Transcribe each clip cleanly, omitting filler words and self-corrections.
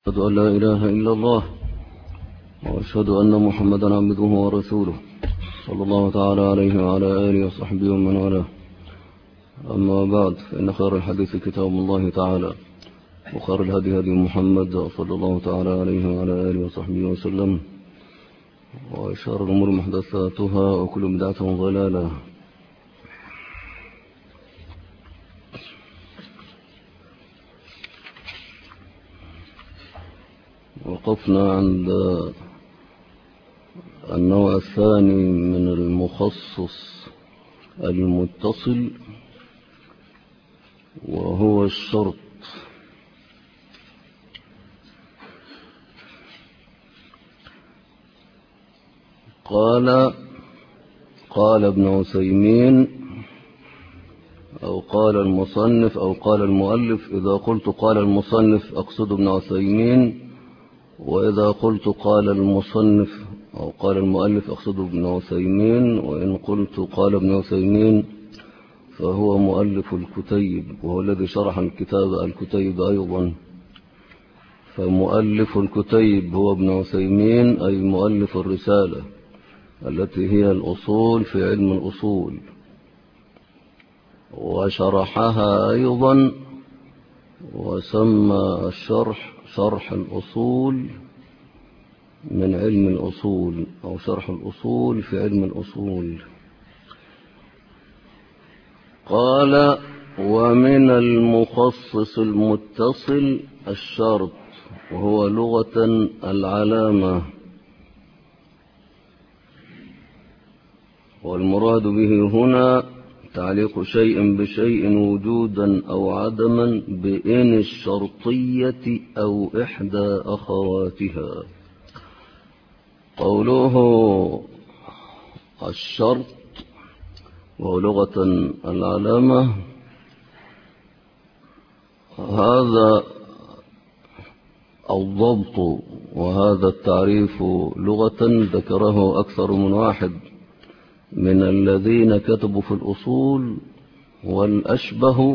أشهد أن لا إله إلا الله وأشهد أن محمدا عبده ورسوله صلى الله تعالى عليه وعلى آله وصحبه ومن والاه. أما بعد، فإن خير الحديث كتاب الله تعالى، وخير الهدي هدي محمد صلى الله تعالى عليه وعلى آله وصحبه وسلم، وشر الأمور محدثاتها وكل بدعة ضلالة. وقفنا عند النوع الثاني من المخصص المتصل، وهو الشرط. قال ابن عثيمين أو قال المصنف أو قال المؤلف. إذا قلت قال المصنف أقصد ابن عثيمين، وإذا قلت قال المصنف أو قال المؤلف أقصد ابن عثيمين، وإن قلت قال ابن عثيمين فهو مؤلف الكتيب، وهو الذي شرح الكتيب أيضا. فمؤلف الكتيب هو ابن عثيمين، أي مؤلف الرسالة التي هي الأصول في علم الأصول، وشرحها أيضا، وسمى الشرح شرح الأصول من علم الأصول، أو شرح الأصول في علم الأصول. قال: ومن المخصص المتصل الشرط، وهو لغة العلامة، والمراد به هنا تعليق شيء بشيء وجودا أو عدما بإن الشرطية أو إحدى أخواتها. قوله الشرط وهو لغة العلامة، هذا الضبط وهذا التعريف لغة ذكره أكثر من واحد من الذين كتبوا في الأصول، والأشبه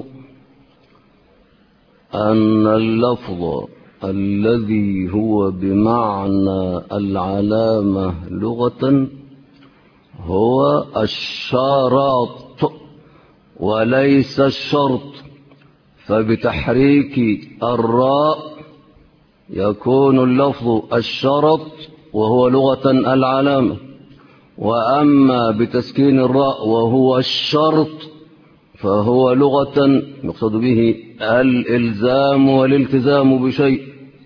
أن اللفظ الذي هو بمعنى العلامة لغة هو الشرط وليس الشرط، فبتحريك الراء يكون اللفظ الشرط وهو لغة العلامة، وأما بتسكين الراء وهو الشرط فهو لغة يقصد به الإلزام والالتزام بشيء.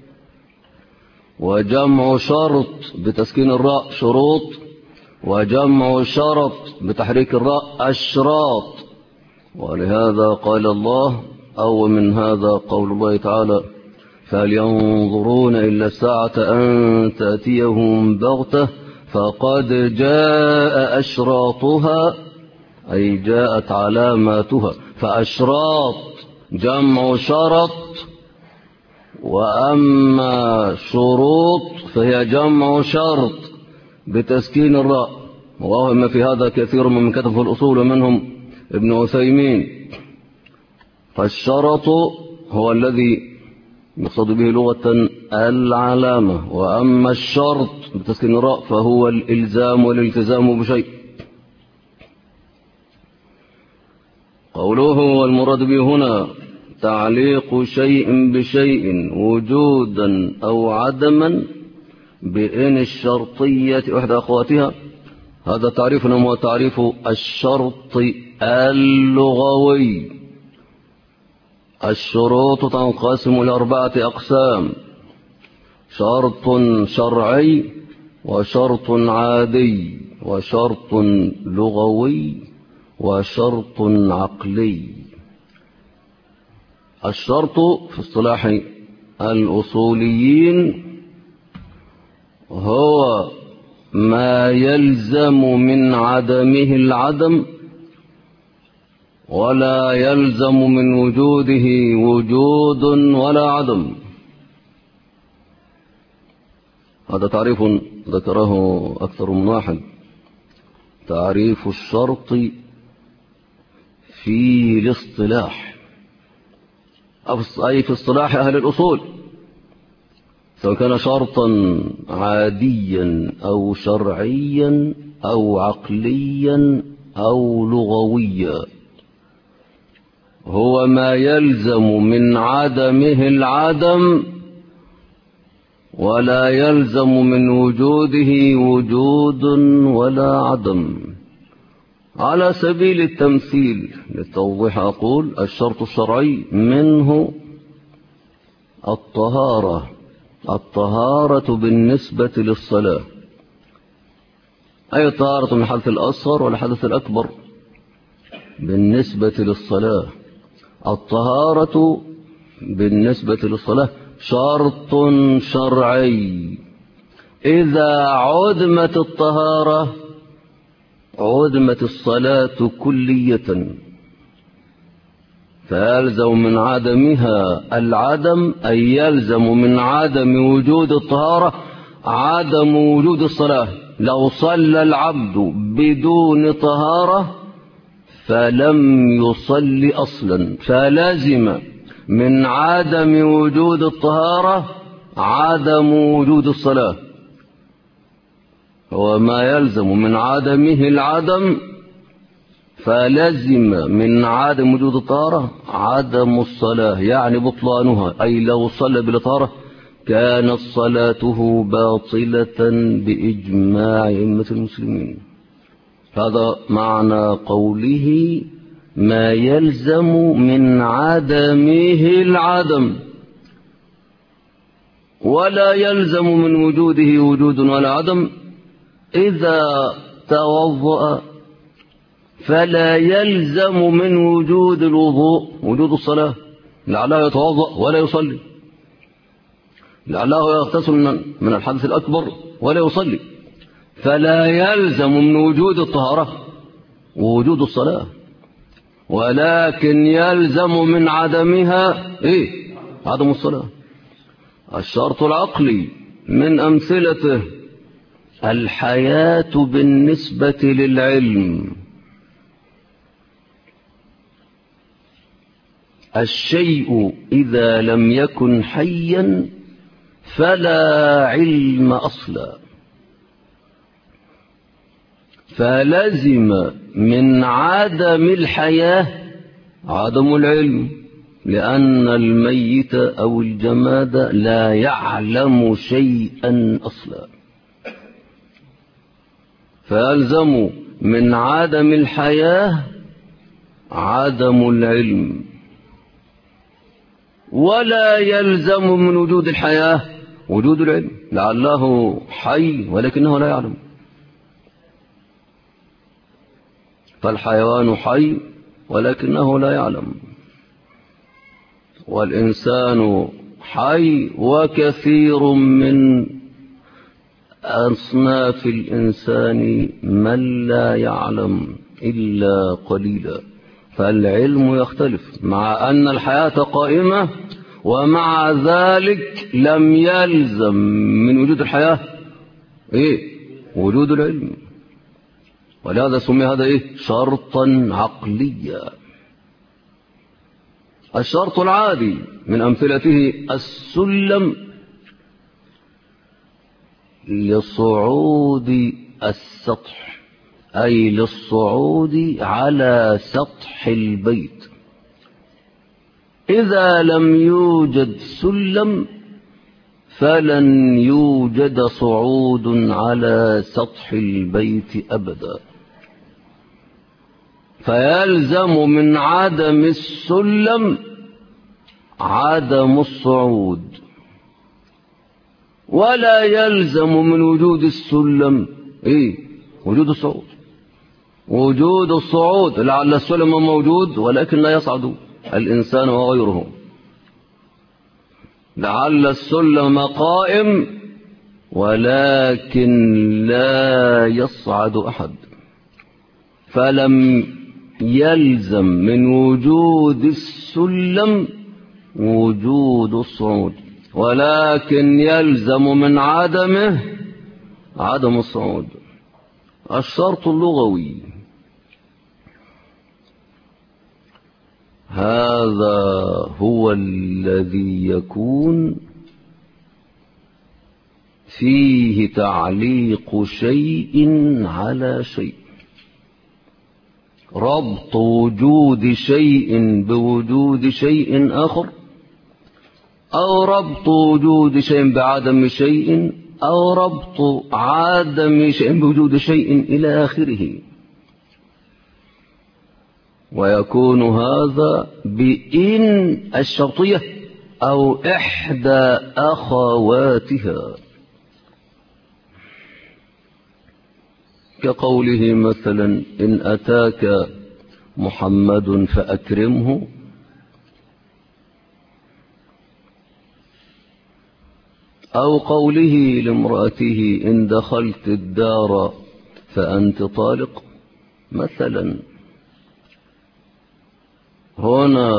وجمع شرط بتسكين الراء شروط، وجمع شرط بتحريك الراء أشراط. ولهذا قال الله، أو من هذا قول الله تعالى: فهل ينظرون إلا الساعة أن تأتيهم بغتة فقد جاء أشراطها، أي جاءت علاماتها. فأشراط جمع شرط، وأما شروط فهي جمع شرط بتسكين الراء. وهم في هذا كثير من كتب في الأصول، ومنهم ابن عثيمين. فالشرط هو الذي يقصد به لغة العلامة، وأما الشرط بتسكين الراء فهو الإلزام والالتزام بشيء. قوله والمراد به هنا تعليق شيء بشيء وجودا أو عدما بإن الشرطية إحدى أخواتها، هذا تعريفنا هو تعريف الشرط اللغوي. الشروط تنقسم إلى 4 أقسام: شرط شرعي، وشرط عادي، وشرط لغوي، وشرط عقلي. الشرط في اصطلاح الأصوليين هو ما يلزم من عدمه العدم، ولا يلزم من وجوده وجود ولا عدم. هذا تعريف ذكره أكثر من واحد، تعريف الشرط في الاصطلاح، أي في اصطلاح أهل الأصول. سواء كان شرطا عاديا أو شرعيا أو عقليا أو لغويا، هو ما يلزم من عدمه العدم ولا يلزم من وجوده وجود ولا عدم. على سبيل التمثيل للتوضيح أقول: الشرط الشرعي منه الطهارة بالنسبة للصلاة، أي طهارة من الحدث الأصغر والحدث الأكبر بالنسبة للصلاة. الطهارة بالنسبة للصلاة شرط شرعي، إذا عدمت الطهارة عدمت الصلاة كلية، فيلزم من عدمها العدم، أي يلزم من عدم وجود الطهارة عدم وجود الصلاة. لو صلى العبد بدون طهارة فلم يصلي أصلا، فلازم من عدم وجود الطهارة عدم وجود الصلاة. وما يلزم من عدمه العدم فلزم من عدم وجود الطهارة عدم الصلاة، يعني بطلانها، أي لو صلى بلا طهارة كانت صلاته باطلة بإجماع أئمة المسلمين. هذا معنى قوله ما يلزم من عدمه العدم، ولا يلزم من وجوده وجود ولا عدم. إذا توضأ فلا يلزم من وجود الوضوء وجود الصلاة، لعله يتوضأ ولا يصلي، لعله يغتسل من الحدث الأكبر ولا يصلي، فلا يلزم من وجود الطهارة ووجود الصلاة، ولكن يلزم من عدمها عدم الصلاة. الشرط العقلي من أمثلته الحياة بالنسبة للعلم. الشيء إذا لم يكن حيا فلا علم أصلا، فلزم من عدم الحياة عدم العلم، لأن الميت أو الجماد لا يعلم شيئا أصلا، فيلزم من عدم الحياة عدم العلم، ولا يلزم من وجود الحياة وجود العلم، لعله حي ولكنه لا يعلم. فالحيوان حي ولكنه لا يعلم، والإنسان حي وكثير من أصناف الإنسان من لا يعلم إلا قليلا. فالعلم يختلف، مع أن الحياة قائمة، ومع ذلك لم يلزم من وجود الحياة وجود العلم، ولهذا سمي هذا شرطا عقليا. الشرط العادي من أمثلته السلم لصعود السطح، أي للصعود على سطح البيت. إذا لم يوجد سلم فلن يوجد صعود على سطح البيت أبدا، فيلزم من عدم السلم عدم الصعود، ولا يلزم من وجود السلم وجود الصعود. وجود الصعود، لعل السلم موجود ولكن لا يصعد الإنسان وغيره، لعل السلم قائم ولكن لا يصعد أحد، فلم يلزم من وجود السلم وجود الصعود، ولكن يلزم من عدمه عدم الصعود. الشرط اللغوي هذا هو الذي يكون فيه تعليق شيء على شيء، ربط وجود شيء بوجود شيء آخر، أو ربط وجود شيء بعدم شيء، أو ربط عدم شيء بوجود شيء إلى آخره. ويكون هذا بإن الشرطية أو إحدى أخواتها، كقوله مثلا إن أتاك محمد فأكرمه، أو قوله لامرأته إن دخلت الدار فأنت طالق مثلا. هنا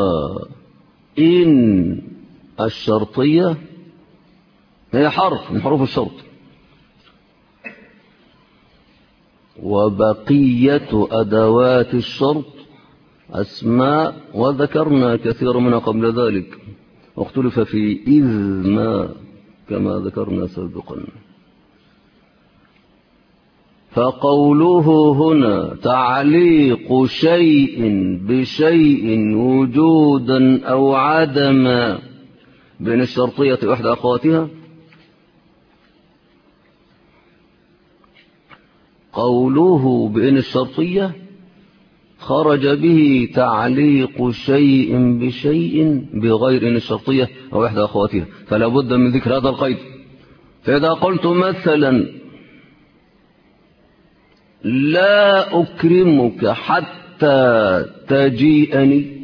إن الشرطية هي حرف من حروف الشرط، وبقية أدوات الشرط أسماء، وذكرنا كثير منها قبل ذلك، واختلف في إذ ما كما ذكرنا سابقا. فقوله هنا تعليق شيء بشيء وجودا أو عدما بين الشرطية وإحدى أخواتها، قوله بين الشرطية خرج به تعليق شيء بشيء بغير إن الشرطية أو إحدى أخواتها، فلا بد من ذكر هذا القيد. فإذا قلت مثلا لا أكرمك حتى تجيئني،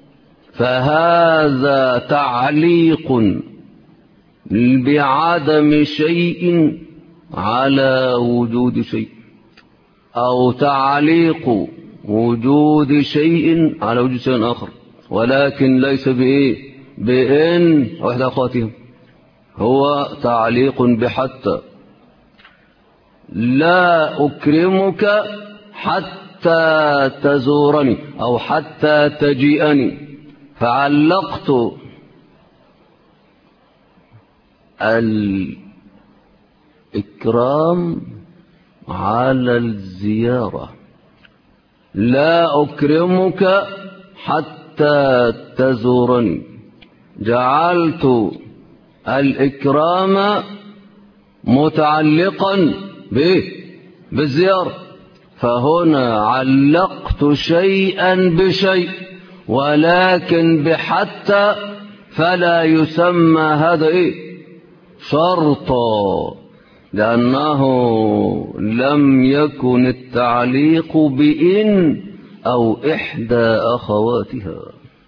فهذا تعليق بعدم شيء على وجود شيء، أو تعليق وجود شيء على وجود شيء آخر، ولكن ليس بإيه؟ بإن أو إحدى أخواتهم، هو تعليق بحتى. لا أكرمك حتى تزورني أو حتى تجيئني، فعلقت الإكرام على الزيارة. لا أكرمك حتى تزورني، جعلت الإكرام متعلقا بالزيارة، فهنا علقت شيئا بشيء ولكن بحتى، فلا يسمى هذا شرطا، لأنه لم يكن التعليق بإن أو إحدى أخواتها.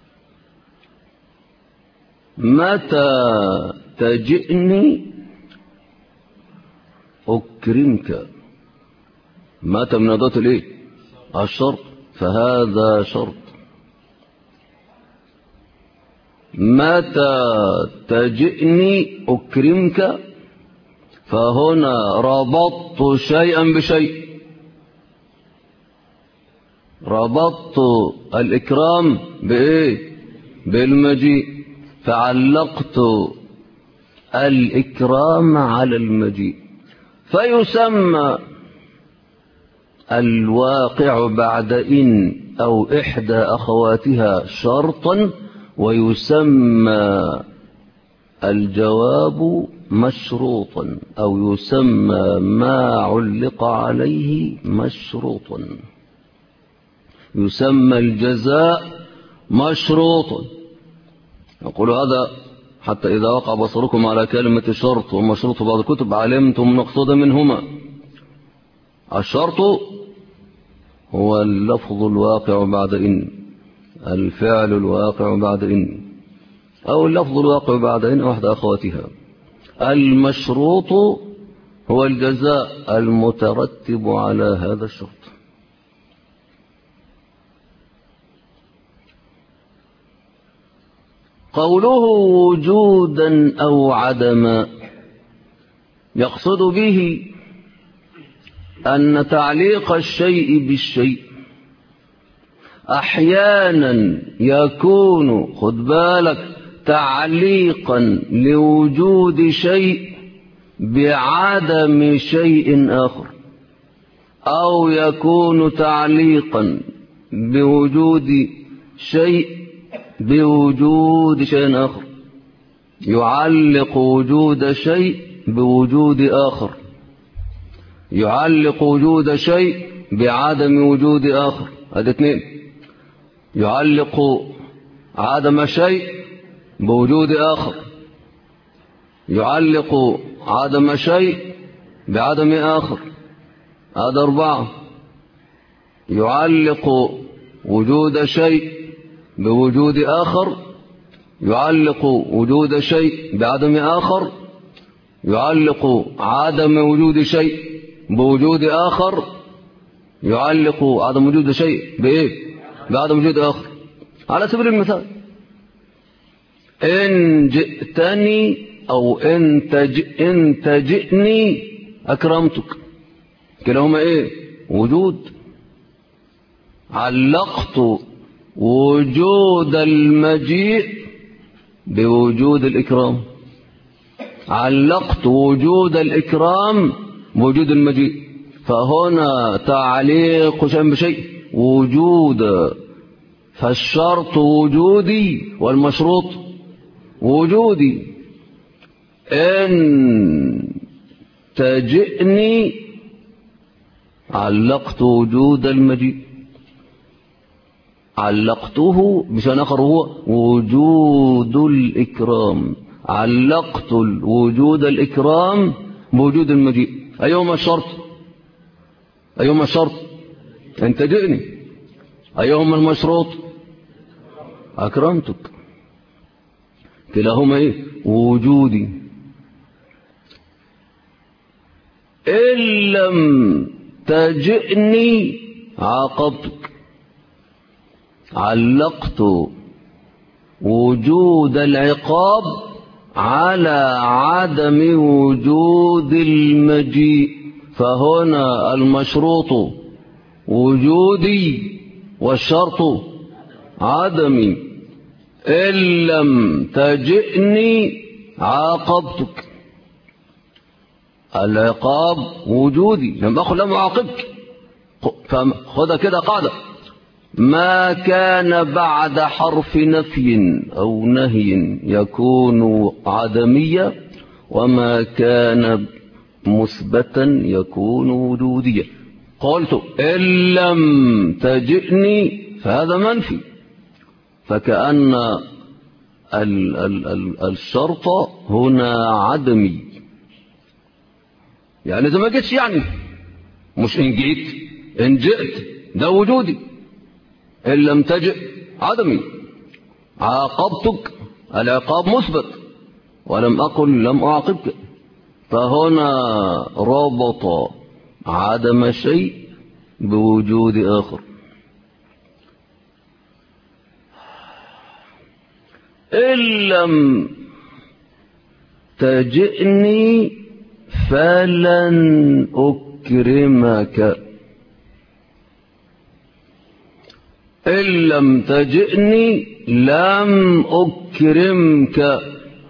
متى تجئني أكرمك، متى من أداة الشرط، فهذا شرط. متى تجئني أكرمك، فهنا ربطت شيئا بشيء، ربطت الإكرام بالمجيء، فعلقت الإكرام على المجيء، فيسمى الواقع بعد إن أو إحدى أخواتها شرطا، ويسمى الجواب مشروطا، أو يسمى ما علق عليه مشروطا، يسمى الجزاء مشروطا. يقول هذا حتى إذا وقع بصركم على كلمة شرط ومشروط في بعض الكتب علمتم المقصود منهما. الشرط هو اللفظ الواقع بعد إن، الفعل الواقع بعد إن، أو اللفظ الواقع بعد إن أو إحدى أخواتها. المشروط هو الجزاء المترتب على هذا الشرط. قوله وجودا أو عدما يقصد به أن تعليق الشيء بالشيء أحيانا يكون، خد بالك، تعليقا لوجود شيء بعدم شيء آخر، أو يكون تعليقا بوجود شيء آخر، يعلق وجود شيء بوجود آخر، يعلق وجود شيء بعدم وجود آخر. هذا اثنين. يعلق عدم شيء بوجود آخر، يعلق عدم شيء بعدم آخر. هذا أربعة. يعلق وجود شيء بوجود آخر، يعلق وجود شيء بعدم آخر، يعلق عدم وجود شيء بوجود آخر، يعلق عدم وجود شيء بإيه؟ بعدم وجود آخر. على سبيل المثال، إن جئتني أو إن تجئني أكرمتك، كلاهما إيه؟ وجود. علقت وجود المجيء بوجود الإكرام، علقت وجود الإكرام بوجود المجيء، فهنا تعليق شيء بشيء وجود، فالشرط وجودي والمشروط وجودي. إن تجئني علقت وجود المجيء، علقته بشيء آخر هو وجود الإكرام، علقت وجود الإكرام بوجود المجيء. أيهما الشرط؟ أيهما الشرط؟ أن تجئني. أيهما المشروط؟ أكرمتك. كلاهما إيه؟ وجودي. إن لم تجئني عاقبتك، علقت وجود العقاب على عدم وجود المجيء، فهنا المشروط وجودي والشرط عدمي. إن لم تجئني عاقبتك، العقاب وجودي، لم أقل لم أعاقبك. فخذها كده قاعدة: ما كان بعد حرف نفي أو نهي يكون عدميا، وما كان مثبتا يكون وجوديا. قلت إن لم تجئني فهذا منفي، فكأن الشرط هنا عدمي، يعني إذا ما جئتش، يعني مش إن جئت، إن جئت ده وجودي. إن لم تجئ عدمي. عاقبتك، العقاب مثبت، ولم أقل لم أعاقبك، فهنا ربط عدم شيء بوجود آخر. إن لم تجئني فلن أكرمك، إن لم تجئني لم أكرمك.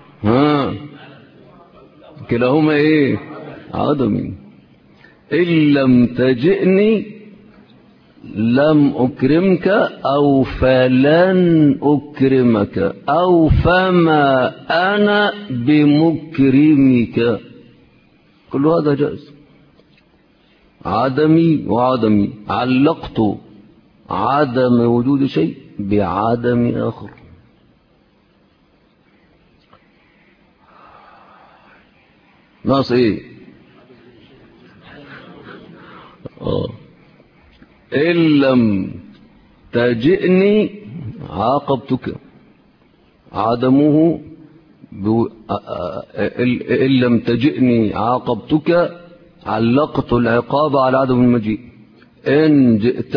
كلاهما إيه؟ عدمي. إن لم تجئني لم أكرمك، أو فلن أكرمك، أو فما أنا بمكرمك، كل هذا جائز. عدمي وعدمي. علقت عدم وجود شيء بعدم آخر. ناقص ايه؟ إن لم تجئني عاقبتك، عدمه إن لم تجئني عاقبتك، علقت العقاب على عدم المجيء. إن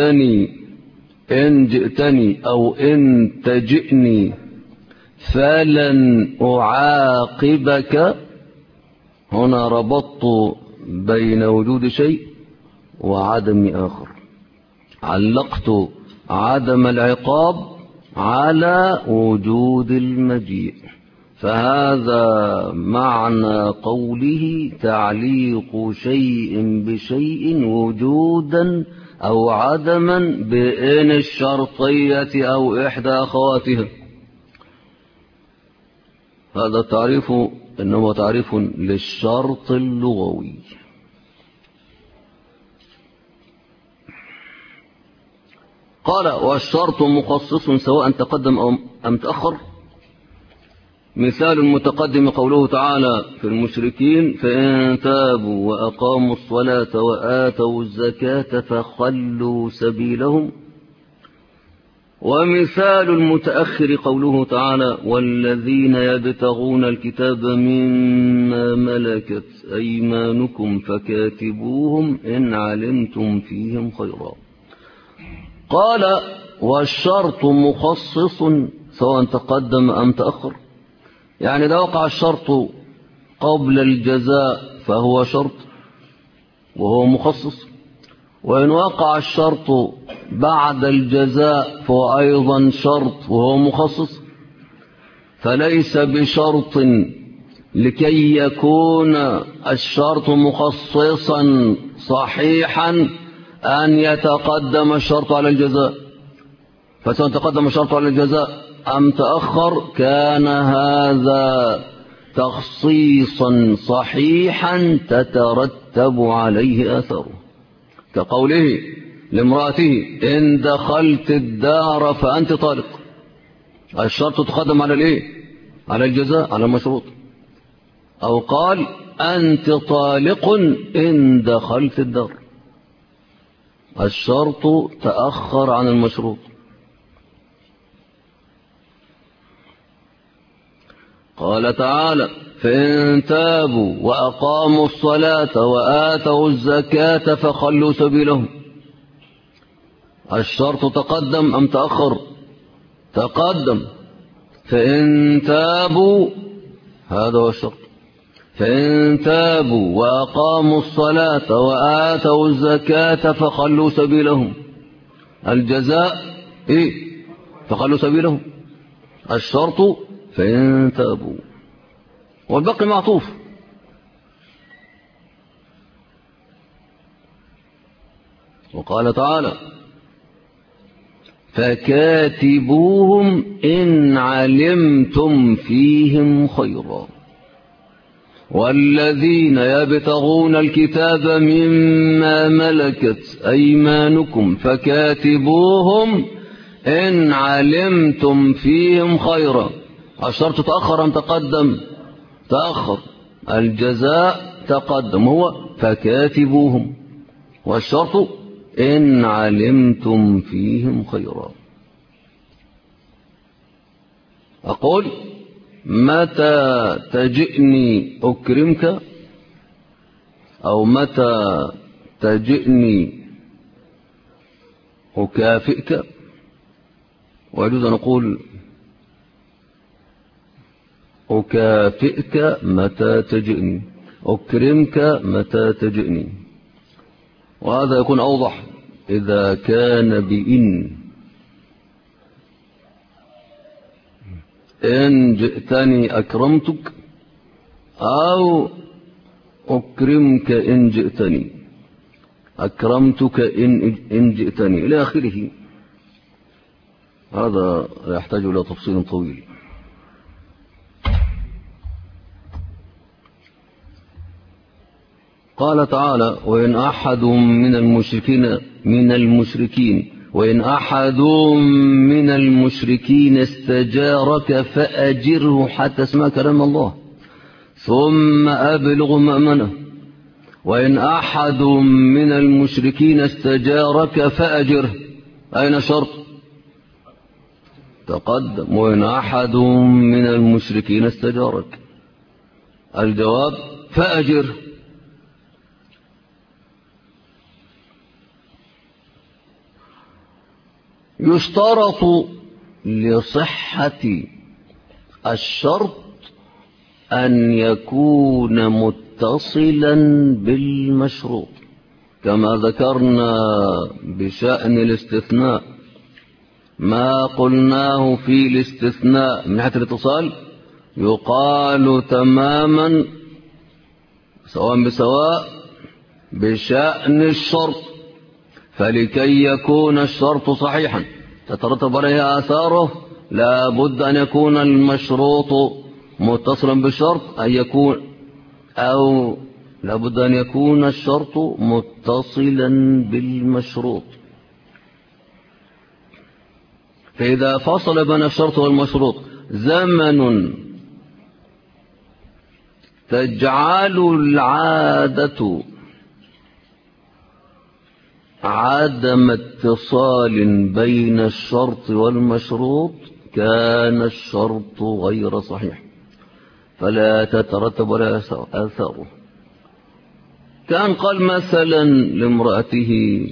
جئتني أو إن تجئني فلن أعاقبك، هنا ربطت بين وجود شيء وعدم آخر. علقت عدم العقاب على وجود المجيء، فهذا معنى قوله تعليق شيء بشيء وجودا أو عدما بإن الشرطية أو إحدى أخواتها. هذا التعريف إنما تعريف للشرط اللغوي. قال والشرط مخصص سواء تقدم أم تأخر. مثال المتقدم قوله تعالى في المشركين فإن تابوا وأقاموا الصلاة وآتوا الزكاة فخلوا سبيلهم. ومثال المتأخر قوله تعالى والذين يبتغون الكتاب مما ملكت أيمانكم فكاتبوهم إن علمتم فيهم خيرا. قال والشرط مخصص سواء تقدم أم تأخر، يعني إذا وقع الشرط قبل الجزاء فهو شرط وهو مخصص، وإن وقع الشرط بعد الجزاء فهو أيضا شرط وهو مخصص. فليس بشرط لكي يكون الشرط مخصصا صحيحا أن يتقدم الشرط على الجزاء، فسواء تقدم الشرط على الجزاء أم تأخر كان هذا تخصيصا صحيحا تترتب عليه آثاره، كقوله لامرأته إن دخلت الدار فأنت طالق. الشرط تقدم على الإيه؟ على الجزاء، على المشروط. أو قال أنت طالق إن دخلت الدار، الشرط تأخر عن المشروط. قال تعالى فإن تابوا وأقاموا الصلاة وآتوا الزكاة فخلوا سبيلهم. الشرط تقدم أم تأخر؟ تقدم. فإن تابوا، هذا هو الشرط، فإن تابوا وأقاموا الصلاة وآتوا الزكاة فخلوا سبيلهم. الجزاء إيه؟ فخلوا سبيلهم. الشرط فإن تابوا، والباقي معطوف. وقال تعالى فكاتبوهم إن علمتم فيهم خيرا. والذين يبتغون الكتاب مما ملكت أيمانكم فكاتبوهم إن علمتم فيهم خيرا. الشرط تأخر أم تقدم؟ تأخر. الجزاء تقدم هو فكاتبوهم، والشرط إن علمتم فيهم خيرا. أقول متى تجئني أكرمك، أو متى تجئني أكافئك. ويجوز أن أقول أكافئك متى تجئني، أكرمك متى تجئني. وهذا يكون أوضح إذا كان بإن. إن جئتني أكرمتك، أو أكرمك إن جئتني، أكرمتك إن جئتني إلى آخره. هذا يحتاج إلى تفصيل طويل. قال تعالى وإن أحد وإن أحد من المشركين استجارك فأجره حتى اسمع كلام الله ثم أبلغ مأمنه. وإن أحد من المشركين استجارك فأجره، أين شرط؟ تقدم. وإن أحد من المشركين استجارك، الجواب فأجره. يشترط لصحة الشرط أن يكون متصلا بالمشروط، كما ذكرنا بشأن الاستثناء. ما قلناه في الاستثناء من ناحية الاتصال يقال تماما سواء بسواء بشأن الشرط، فلكي يكون الشرط صحيحا تترتب عليه آثاره لا بد أن يكون المشروط متصلا بالشرط أو لا بد أن يكون الشرط متصلا بالمشروط. فإذا فصل بين الشرط والمشروط زمن تجعل العادة عدم اتصال بين الشرط والمشروط كان الشرط غير صحيح فلا تترتب على آثاره. كان قال مثلا لامرأته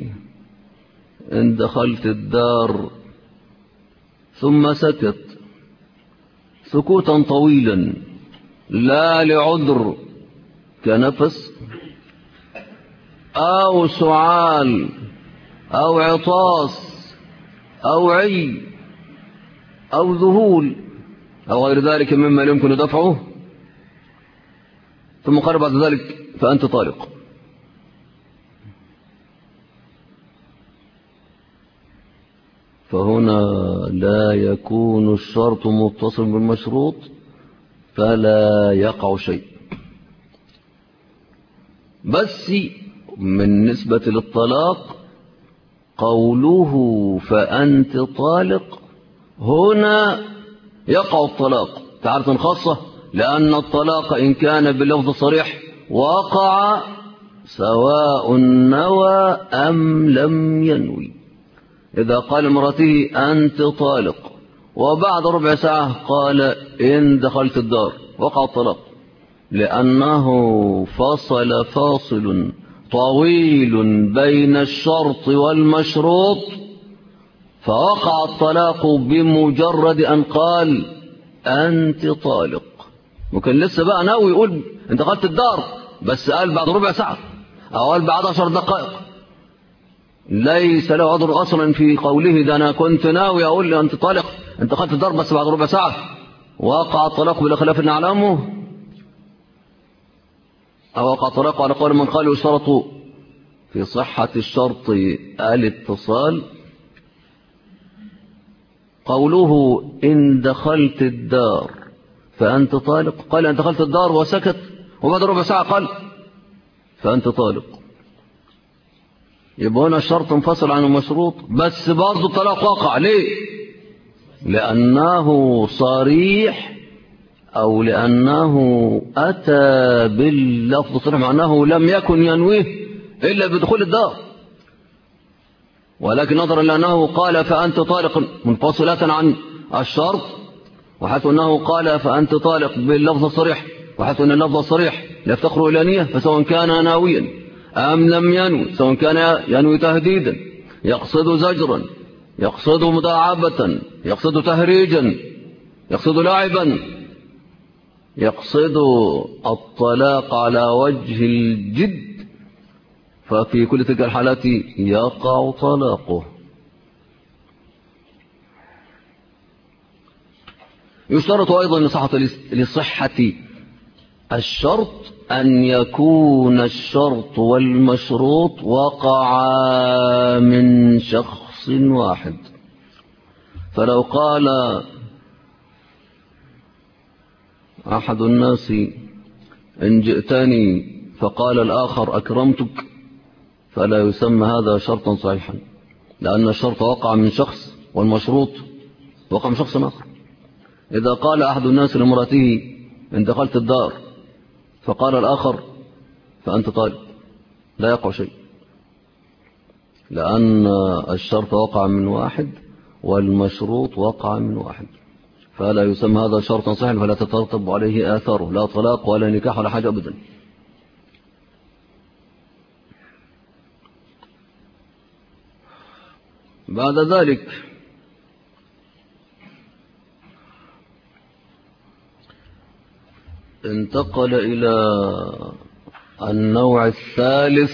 إن دخلت الدار ثم سكت سكوتا طويلا لا لعذر كنفس أو سعال أو عطاس أو عي أو ذهول أو غير ذلك مما يمكن دفعه، ثم قال بعد ذلك فأنت طالق. فهنا لا يكون الشرط متصل بالمشروط فلا يقع شيء. بس من نسبة للطلاق قوله فأنت طالق هنا يقع الطلاق تعارة خاصة، لأن الطلاق إن كان باللفظ صريح وقع سواء نوى أم لم ينوي. إذا قال امرأته أنت طالق وبعد ربع ساعة قال إن دخلت الدار وقع الطلاق، لأنه فصل فاصل طويل بين الشرط والمشروط، فوقع الطلاق بمجرد أن قال أنت طالق. ممكن لسه بقى ناوي يقول أنت دخلت الدار بس قال بعد ربع ساعة أو قال بعد 10 دقائق، ليس له عذر أصلا في قوله ده أنا كنت ناوي أقول أنت طالق أنت دخلت الدار بس بعد ربع ساعة وقع الطلاق بلا خلاف نعلمه، أو وقع الطلاق على قول من قال يشترط في صحة الشرط الاتصال. قوله إن دخلت الدار فأنت طالق، قال أن دخلت الدار وسكت وبعد ربع ساعة قال فأنت طالق، يبقى هنا الشرط انفصل عن المشروط بس برضه الطلاق وقع. ليه؟ لأنه صريح أو لأنه أتى باللفظ صريح معناه لم يكن ينويه إلا بدخول الدار، ولكن نظرا لأنه قال فأنت طالق منفصلة عن الشرط، وحيث أنه قال فأنت طالق باللفظ الصريح وحيث أن اللفظ الصريح لا يفتقر إلى نية، فسواء كان ناويا أم لم ينوي، سواء كان ينوي تهديدا يقصد زجرا يقصد مداعبة يقصد تهريجا يقصد لاعبا يقصد الطلاق على وجه الجد، ففي كل تلك الحالات يقع طلاقه. يشترط أيضا لصحة الشرط أن يكون الشرط والمشروط وقعا من شخص واحد. فلو قال أحد الناس إن جئتني فقال الآخر أكرمتك فلا يسمى هذا شرطا صحيحا، لأن الشرط وقع من شخص والمشروط وقع من شخص آخر. إذا قال أحد الناس لامرأته إن دخلت الدار فقال الآخر فأنت طالق لا يقع شيء، لأن الشرط وقع من واحد والمشروط وقع من واحد، فلا يسمى هذا شرطا صحيحا فلا تترتب عليه آثاره لا طلاق ولا نكاح ولا حاجة أبدا. بعد ذلك انتقل إلى النوع الثالث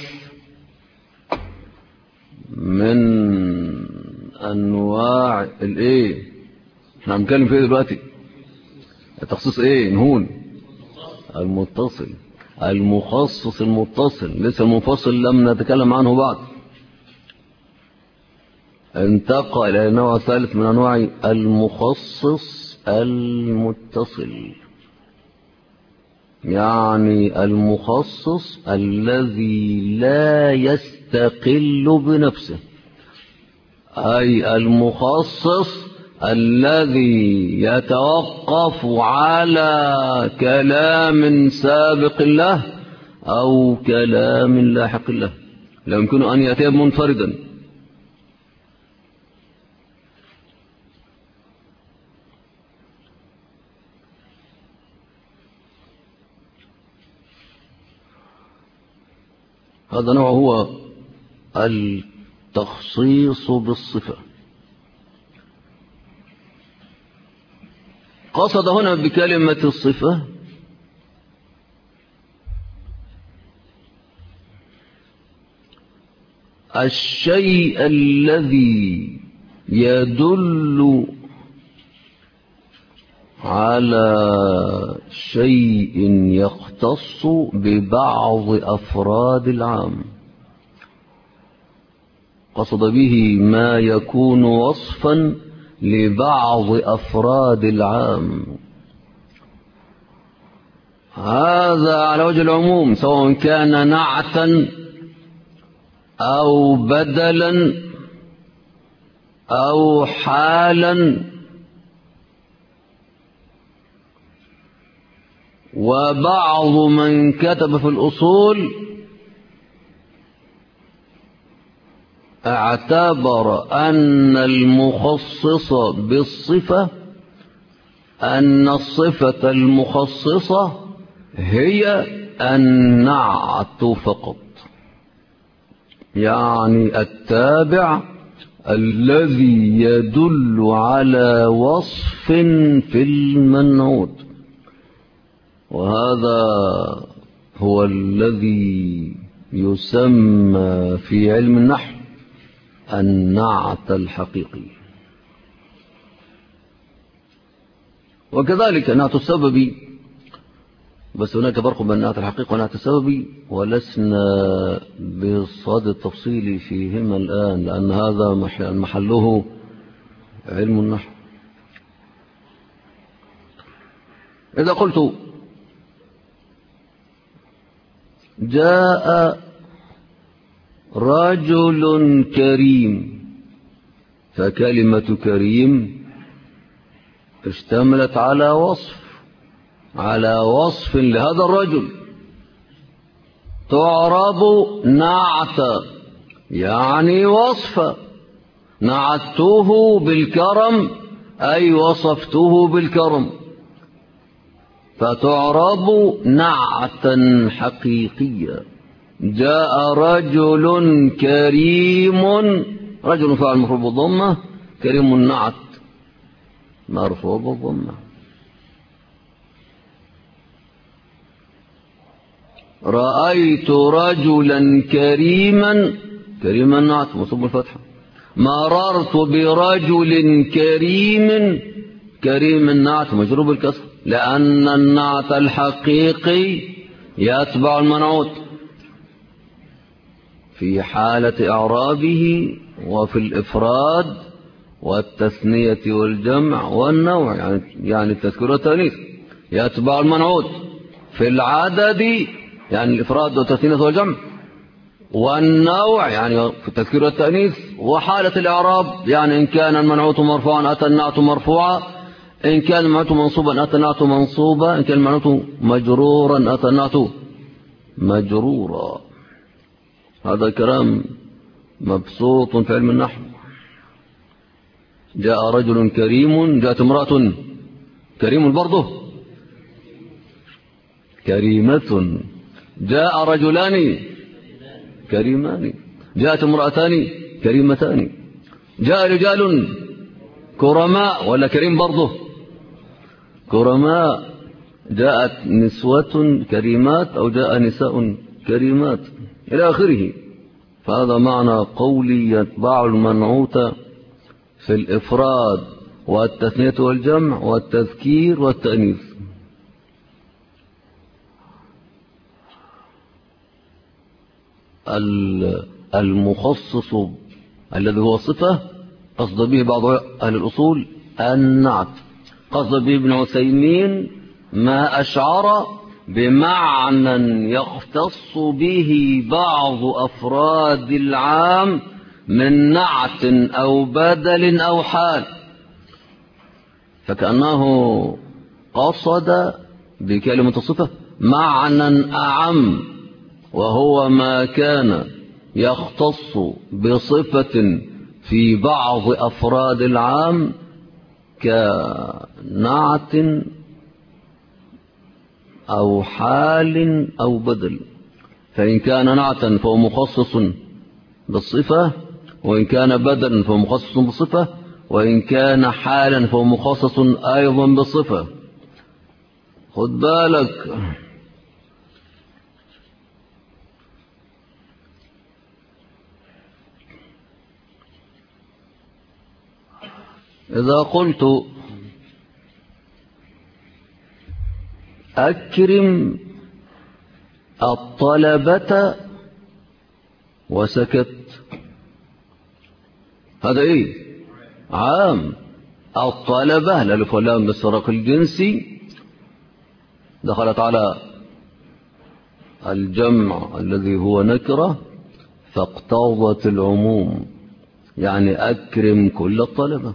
من أنواع احنا هنتكلم فيه دلوقتي التخصيص ايه؟ نهون المتصل. المخصص المتصل، لسه المنفصل لم نتكلم عنه بعد. انتقل إلى النوع الثالث من أنواع المخصص المتصل، يعني المخصص الذي لا يستقل بنفسه، أي المخصص الذي يتوقف على كلام سابق له أو كلام لاحق له، لا يمكن أن يأتي منفردا. هذا نوع هو التخصيص بالصفة. قصد هنا بكلمة الصفة الشيء الذي يدل على شيء يختص ببعض أفراد العام، قصد به ما يكون وصفا لبعض أفراد العام. هذا على وجه العموم، سواء كان نعتا أو بدلا أو حالا. وبعض من كتب في الأصول اعتبر أن المخصص بالصفة أن الصفة المخصصة هي النعت فقط، يعني التابع الذي يدل على وصف في المنعوت. وهذا هو الذي يسمى في علم النحو النعت الحقيقي. وكذلك نعت السببي، بس هناك فرق بين نعت الحقيقي ونعت السببي، ولسنا بصدد التفصيل فيهما الآن، لأن هذا محله علم النحو. إذا قلت جاء رجل كريم، فكلمة كريم اشتملت على وصف لهذا الرجل، تعرب نعتا يعني وصفا، نعته بالكرم أي وصفته بالكرم، فتعرب نعتا حقيقيا. جاء رجل كريم، رجل فاعل مرفوع بالضمة، كريم نعت مرفوع بالضمة. رأيت رجلا كريما، كريما نعت منصوب بالفتحة. مررت برجل كريم، كريم النعت مجرور بالكسر، لأن النعت الحقيقي يتبع المنعوت في حالة إعرابه وفي الإفراد والتثنية والجمع والنوع، يعني التذكير والتأنيث يتبع المنعوت في العدد، يعني الإفراد والتثنية والجمع، والنوع يعني في التذكير والتأنيث، وحالة الإعراب يعني إن كان المنعوت مرفوعا أتى النعت مرفوعا، إن كان المنعوت منصوبا أتى النعت منصوبا، إن كان المنعوت مجرورا أتى النعت مجرورا. هذا كلام مبسوط في علم النحو. جاء رجل كريم، جاءت امرأة كريم برضه كريمة، جاء رجلان كريمان، جاءت امرأتان كريمتان، جاء رجال كرماء ولا كريم برضه كرماء، جاءت نسوة كريمات أو جاء نساء كريمات إلى آخره. فهذا معنى قولي يتبع المنعوت في الإفراد والتثنية والجمع والتذكير والتأنيث. المخصص الذي هو صفة قصد به بعض أهل الأصول النعت، قصد به ابن عثيمين ما أشعر بمعنى يختص به بعض أفراد العام من نعت أو بدل أو حال، فكأنه قصد بكلمة الصفة معنى أعم، وهو ما كان يختص بصفة في بعض أفراد العام كنعت أو حال أو بدل. فإن كان نعتا فهو مخصص بالصفة، وإن كان بدلا فهو مخصص بالصفة، وإن كان حالا فهو مخصص أيضا بالصفة. خد بالك، إذا قلت أكرم الطلبة وسكت، هذا إيه؟ عام. الطلبة الألف واللام بالسرق الجنسي دخلت على الجمع الذي هو نكرة فاقتضت العموم، يعني أكرم كل الطلبة.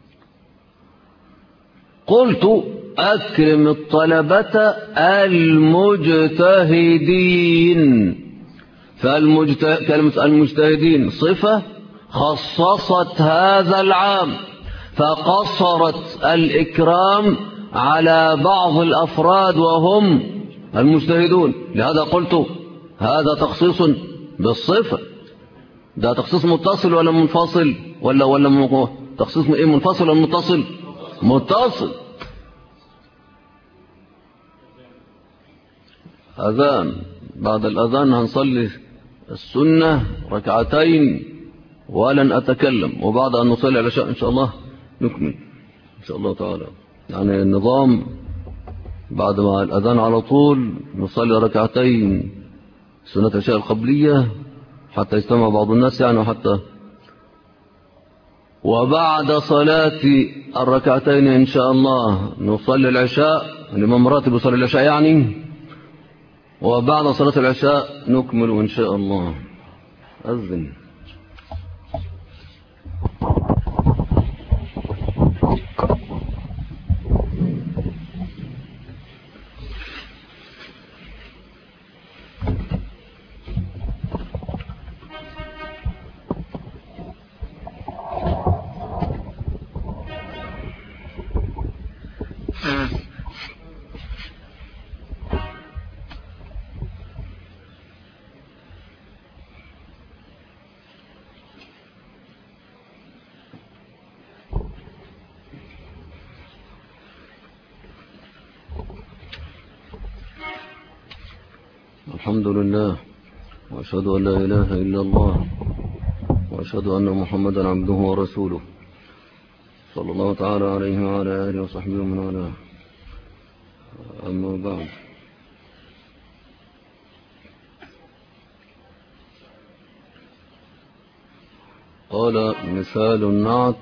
قلت أكرم الطلبة المجتهدين، كلمة المجتهدين صفة خصصت هذا العام فقصرت الإكرام على بعض الأفراد وهم المجتهدون. لهذا قلت هذا تخصيص بالصفة. ده تخصيص متصل ولا منفصل ولا تخصيص إيه، منفصل ولا متصل؟ متصل. أذان، بعد الأذان هنصلي السنة ركعتين ولن أتكلم، وبعد أن نصلي العشاء إن شاء الله نكمل إن شاء الله تعالى. يعني النظام بعد ما الأذان على طول نصلي ركعتين سنة العشاء القبلية حتى يجتمع بعض الناس يعني، وحتى وبعد صلاة الركعتين إن شاء الله نصلي العشاء، الإمام راتب يصلي العشاء يعني، وبعد صلاة العشاء نكمل إن شاء الله. أذن. الحمد لله، وأشهد أن لا إله إلا الله، وأشهد أن محمدا عبده ورسوله صلى الله تعالى عليه وعلى آله وصحبه ومن والاه. أما بعد، قال مثال النعت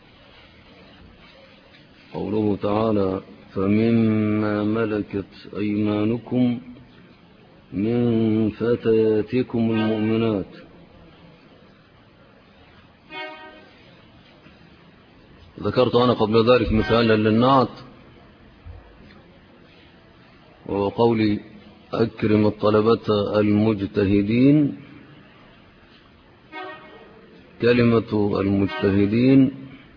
قوله تعالى فمما ملكت أيمانكم من فتياتكم المؤمنات. ذكرت أنا قبل ذلك مثالا للنعت وقولي أكرم الطلبة المجتهدين. كلمة المجتهدين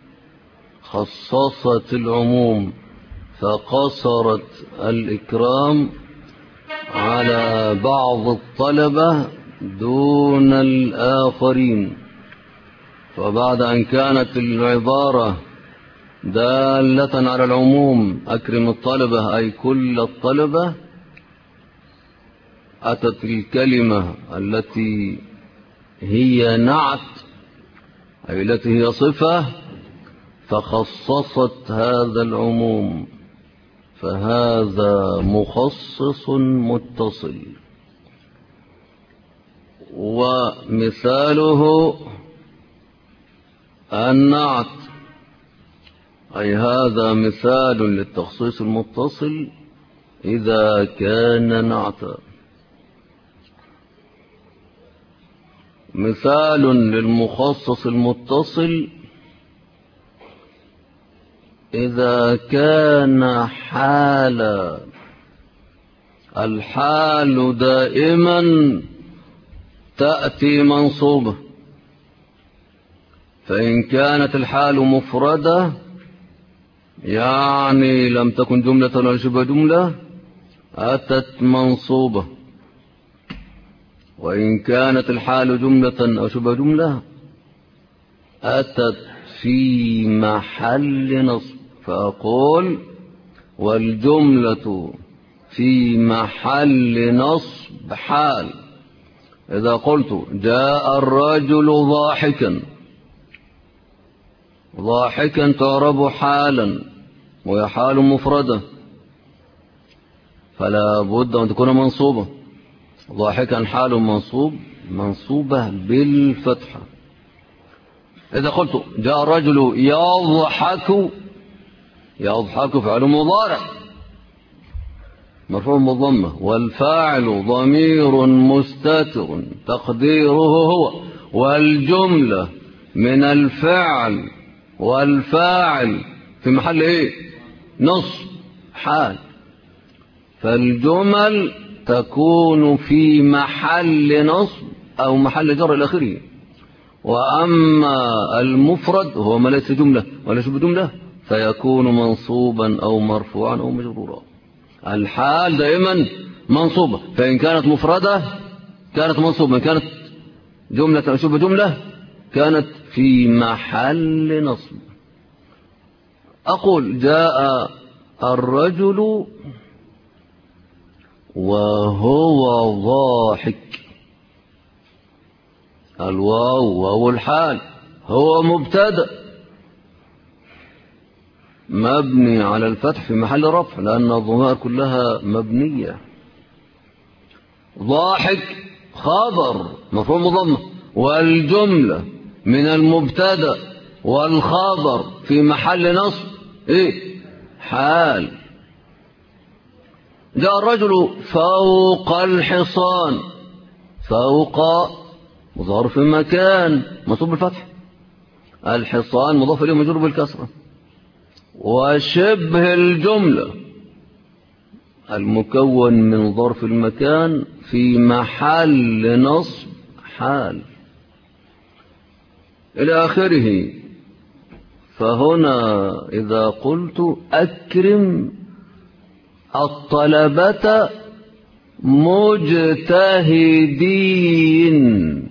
خصصت العموم فقصرت الإكرام على بعض الطلبة دون الآخرين. فبعد أن كانت العبارة دالة على العموم أكرم الطلبة أي كل الطلبة، أتت الكلمة التي هي نعت أي التي هي صفة فخصصت هذا العموم، فهذا مخصص متصل. ومثاله النعت، أي هذا مثال للتخصيص المتصل إذا كان نعتا. مثال للمخصص المتصل إذا كان حالا. الحال دائما تأتي منصوبة، فإن كانت الحال مفردة يعني لم تكن جملة ولا شبه جملة أتت منصوبة، وإن كانت الحال جملة أو شبه جملة أتت في محل نصب. فأقول والجملة في محل نصب حال. إذا قلت جاء الرجل ضاحكا، ضاحكا تعرب حالا وهي حال مفردة، فلا بد أن تكون منصوبة. ضاحكا حال منصوب، منصوبة بالفتحة. إذا قلت جاء الرجل يضحك، يضحك فعل مضارع مرفوع بالضمة، والفاعل ضمير مستتر تقديره هو، والجملة من الفعل والفاعل في محل ايه؟ نصب حال. فالجمل تكون في محل نصب أو محل جر إلى آخره. وأما المفرد هو ما ليس جملة ولا شبه جملة فيكون منصوبا أو مرفوعا أو مجرورا. الحال دائما منصوبة، فإن كانت مفردة كانت منصوبة، إن كانت جملة أو شبه جملة كانت في محل نصب. أقول جاء الرجل وهو ضاحك، الواو واو الحال، هو مبتدأ مبني على الفتح في محل رفع لأن الضمائر كلها مبنية. ضاحك خبر مرفوع بضمة، والجملة من المبتدأ والخبر في محل نصب ايه؟ حال. جاء الرجل فوق الحصان، فوق ظرف مكان منصوب بالفتح، الحصان مضاف إليه مجرور بالكسرة، وشبه الجملة المكون من ظرف المكان في محل نصب حال إلى آخره. فهنا إذا قلت أكرم الطلبة مجتهدين،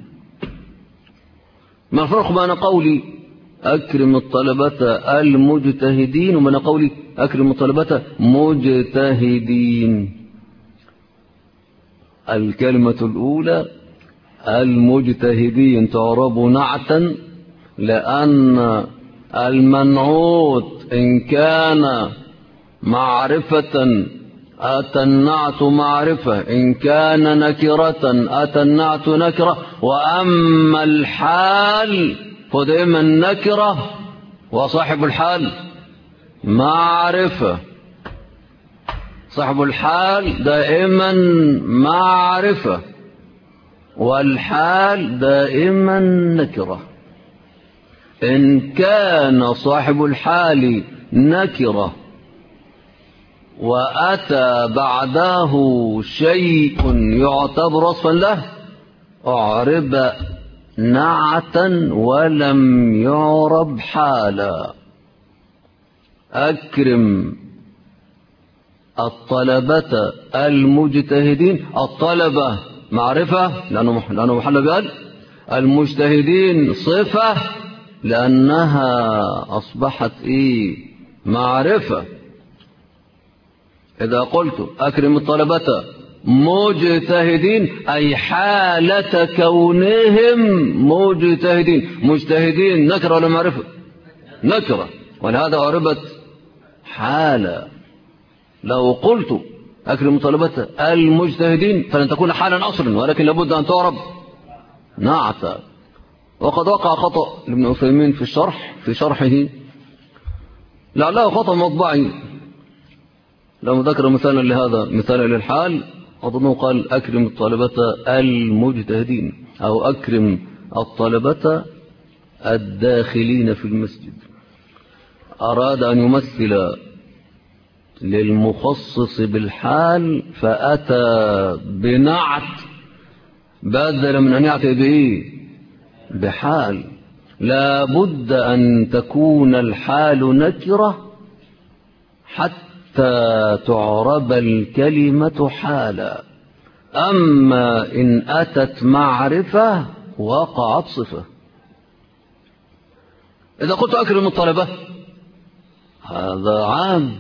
ما الفرق بين قولي أكرم الطلبة المجتهدين وبين قولي أكرم الطلبة مجتهدين؟ الكلمة الأولى المجتهدين تعرب نعتا، لأن المنعوت إن كان معرفة أتى النعت معرفة، إن كان نكرة أتى النعت نكرة. وأما الحال فدائما نكرة وصاحب الحال معرفة، صاحب الحال دائما معرفة والحال دائما نكرة. إن كان صاحب الحال نكرة وأتى بعده شيء يعتبر وصفا له أعرب نعتا ولم يعرب حالا. أكرم الطلبة المجتهدين، الطلبة معرفة لأنه محل بأل، المجتهدين صفة لأنها أصبحت معرفة. إذا قلت أكرم الطلبة مجتهدين أي حالة كونهم مجتهدين. مجتهدين نكرة ولا معرفة؟ نكرة. ولهذا عربت حالا. لو قلت أكرم طلبة المجتهدين فلن تكون حالا أصلا، ولكن لابد أن تعرب نعتا. وقد وقع خطأ لابن عثيمين في شرحه لعله خطأ مطبعي، لما ذكر مثالا لهذا مثالا للحال أظنه قال أكرم الطلبة المجتهدين أو أكرم الطلبة الداخلين في المسجد. أراد أن يمثل للمخصص بالحال فأتى بنعت بدل من أن يأتي بإيه؟ بحال. لا بد أن تكون الحال نكرة حتى تعرب الكلمة حالا، أما إن أتت معرفة وقعت صفة. إذا قلت أكرم الطلبة هذا عام،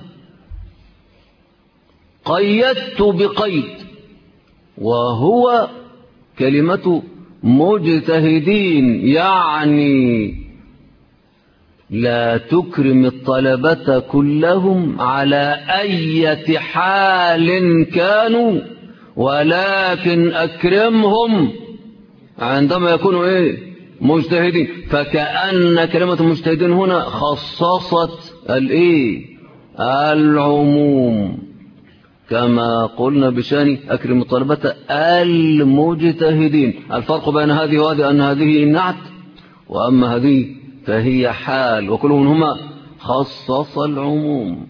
قيدت بقيد وهو كلمة مجتهدين، يعني لا تكرم الطلبة كلهم على أي حال كانوا، ولكن أكرمهم عندما يكونوا إيه؟ مجتهدين. فكأن كلمة مجتهدين هنا خصصت الإيه؟ العموم، كما قلنا بشان أكرم الطلبة المجتهدين. الفرق بين هذه وهذه أن هذه نعت، وأما هذه فهي حال، وكل منهما خصص العموم.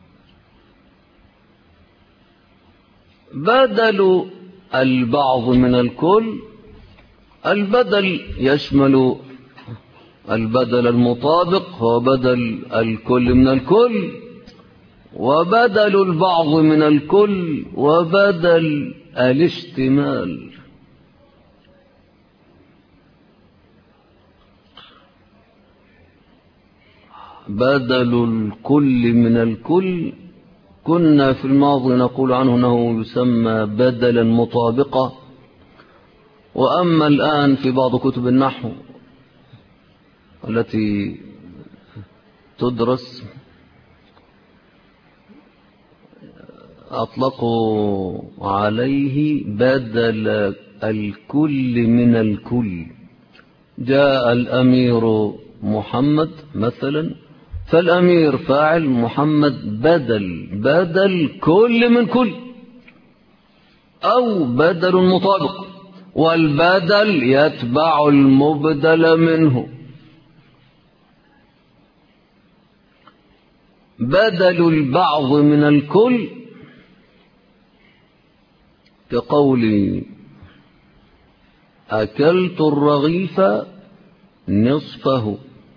بدل البعض من الكل، البدل يشمل البدل المطابق هو بدل الكل من الكل، وبدل البعض من الكل، وبدل الاشتمال. بدل الكل من الكل كنا في الماضي نقول عنه أنه يسمى بدلا مطابقة، وأما الآن في بعض كتب النحو التي تدرس أطلقوا عليه بدل الكل من الكل. جاء الأمير محمد مثلا، فالأمير فاعل، محمد بدل كل من كل، أو بدل مطابق، والبدل يتبع المبدل منه. بدل البعض من الكل كقولي أكلت الرغيف نصفه.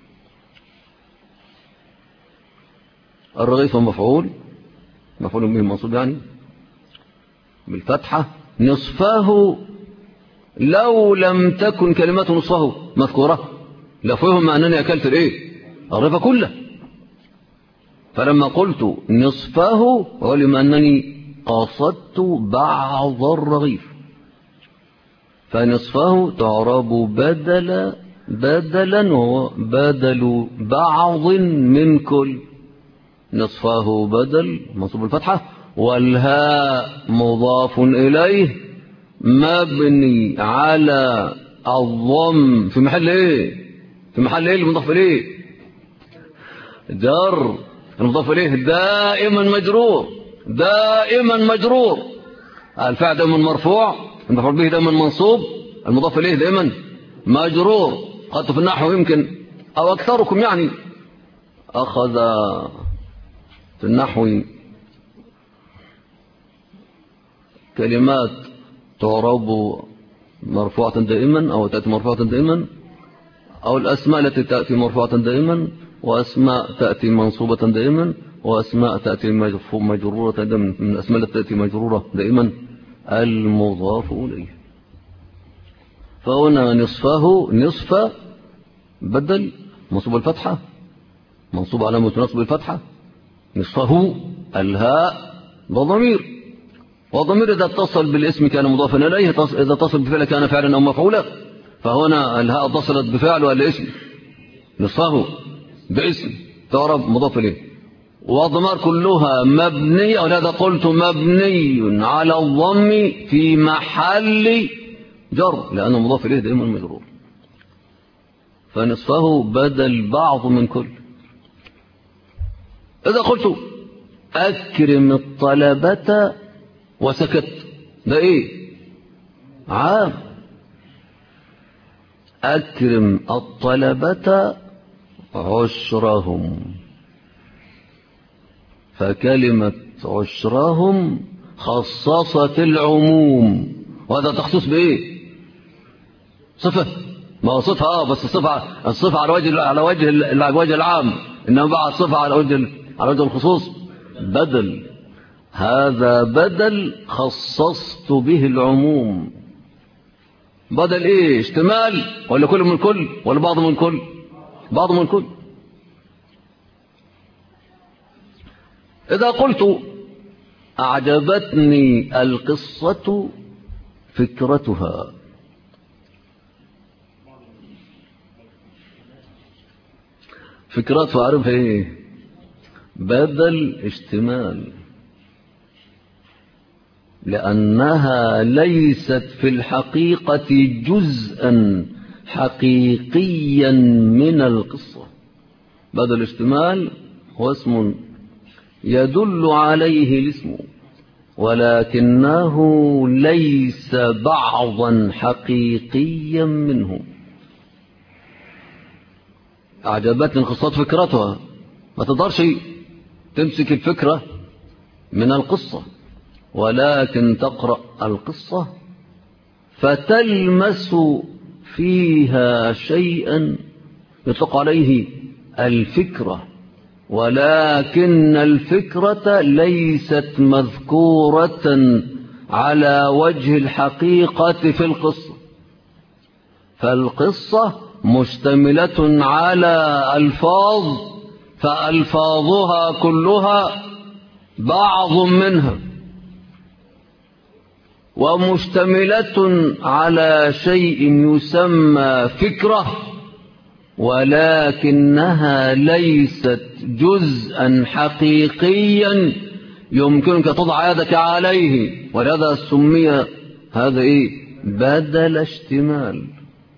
الرغيف مفعول به منصوب يعني بالفتحة، نصفه لو لم تكن كلمة نصفه مذكورة لفهم أنني أكلت الإيه؟ الرغيف كله. فلما قلت نصفه علم أنني قصدت بعض الرغيف، فنصفه تعرب بدلا وهو بدل بعض من كل. نصفه بدل منصوب الفتحة، والهاء مضاف إليه مبني على الضم في محل ايه؟ في محل ايه المضاف اليه؟ جر. المضاف اليه دائما مجرور. الفاعل دائما مرفوع، المفعول به دائما منصوب، المضاف اليه دائما مجرور. قد في النحو يمكن او اكثركم يعني اخذ في النحو كلمات تعرب مرفوعة دائما أو تأتي مرفوعة دائما، أو الأسماء التي تأتي مرفوعة دائما، وأسماء تأتي منصوبة دائما، وأسماء تأتي مجرورة دائما. من الأسماء التي تأتي مجرورة دائما المضاف إليه. فهنا نصفه نصف بدل منصوب الفتحة، منصوب علامة نصب الفتحة. نصفه الهاء ضمير، والضمير إذا اتصل بالاسم كان مضافا إليه، إذا اتصل بفعل كان فعلا أو مفعولا. فهنا الهاء اتصلت بفعل ولا اسم؟ نصفه باسم، تعرب مضاف إليه، والضمائر كلها مبنية، ولهذا قلت مبني على الضم في محل جر، لأنه مضاف إليه دائما مجرور. فنصفه بدل بعض من كل. إذا قلت أكرم الطلبة وسكت، ده إيه؟ عام. أكرم الطلبة عشرهم، فكلمة عشرهم خصصت العموم، وهذا تخصيص بإيه؟ صفة، ما هو صفة بس الصفة على وجه العام، إنما بقى الصفة على وجه الخصوص بدل. هذا بدل خصصت به العموم. بدل إيه؟ اشتمال ولا كل من كل ولا بعض من كل؟ بعض من كل. إذا قلت أعجبتني القصة فكرتها، فكرتها عارف ايه؟ بدل اشتمال، لأنها ليست في الحقيقة جزءا حقيقيا من القصة. بدل اشتمال هو اسم يدل عليه الاسم، ولكنه ليس بعضا حقيقيا منه. أعجبتني القصة فكرتها، ما تقدرش تمسك الفكرة من القصة، ولكن تقرأ القصة فتلمس فيها شيئا يطلق عليه الفكرة، ولكن الفكرة ليست مذكورة على وجه الحقيقة في القصة. فالقصة مشتملة على ألفاظ، فألفاظها كلها بعض منها، ومشتملة على شيء يسمى فكرة، ولكنها ليست جزءا حقيقيا يمكنك تضع يدك عليه، ولهذا سمي هذا ايه؟ بدل اشتمال.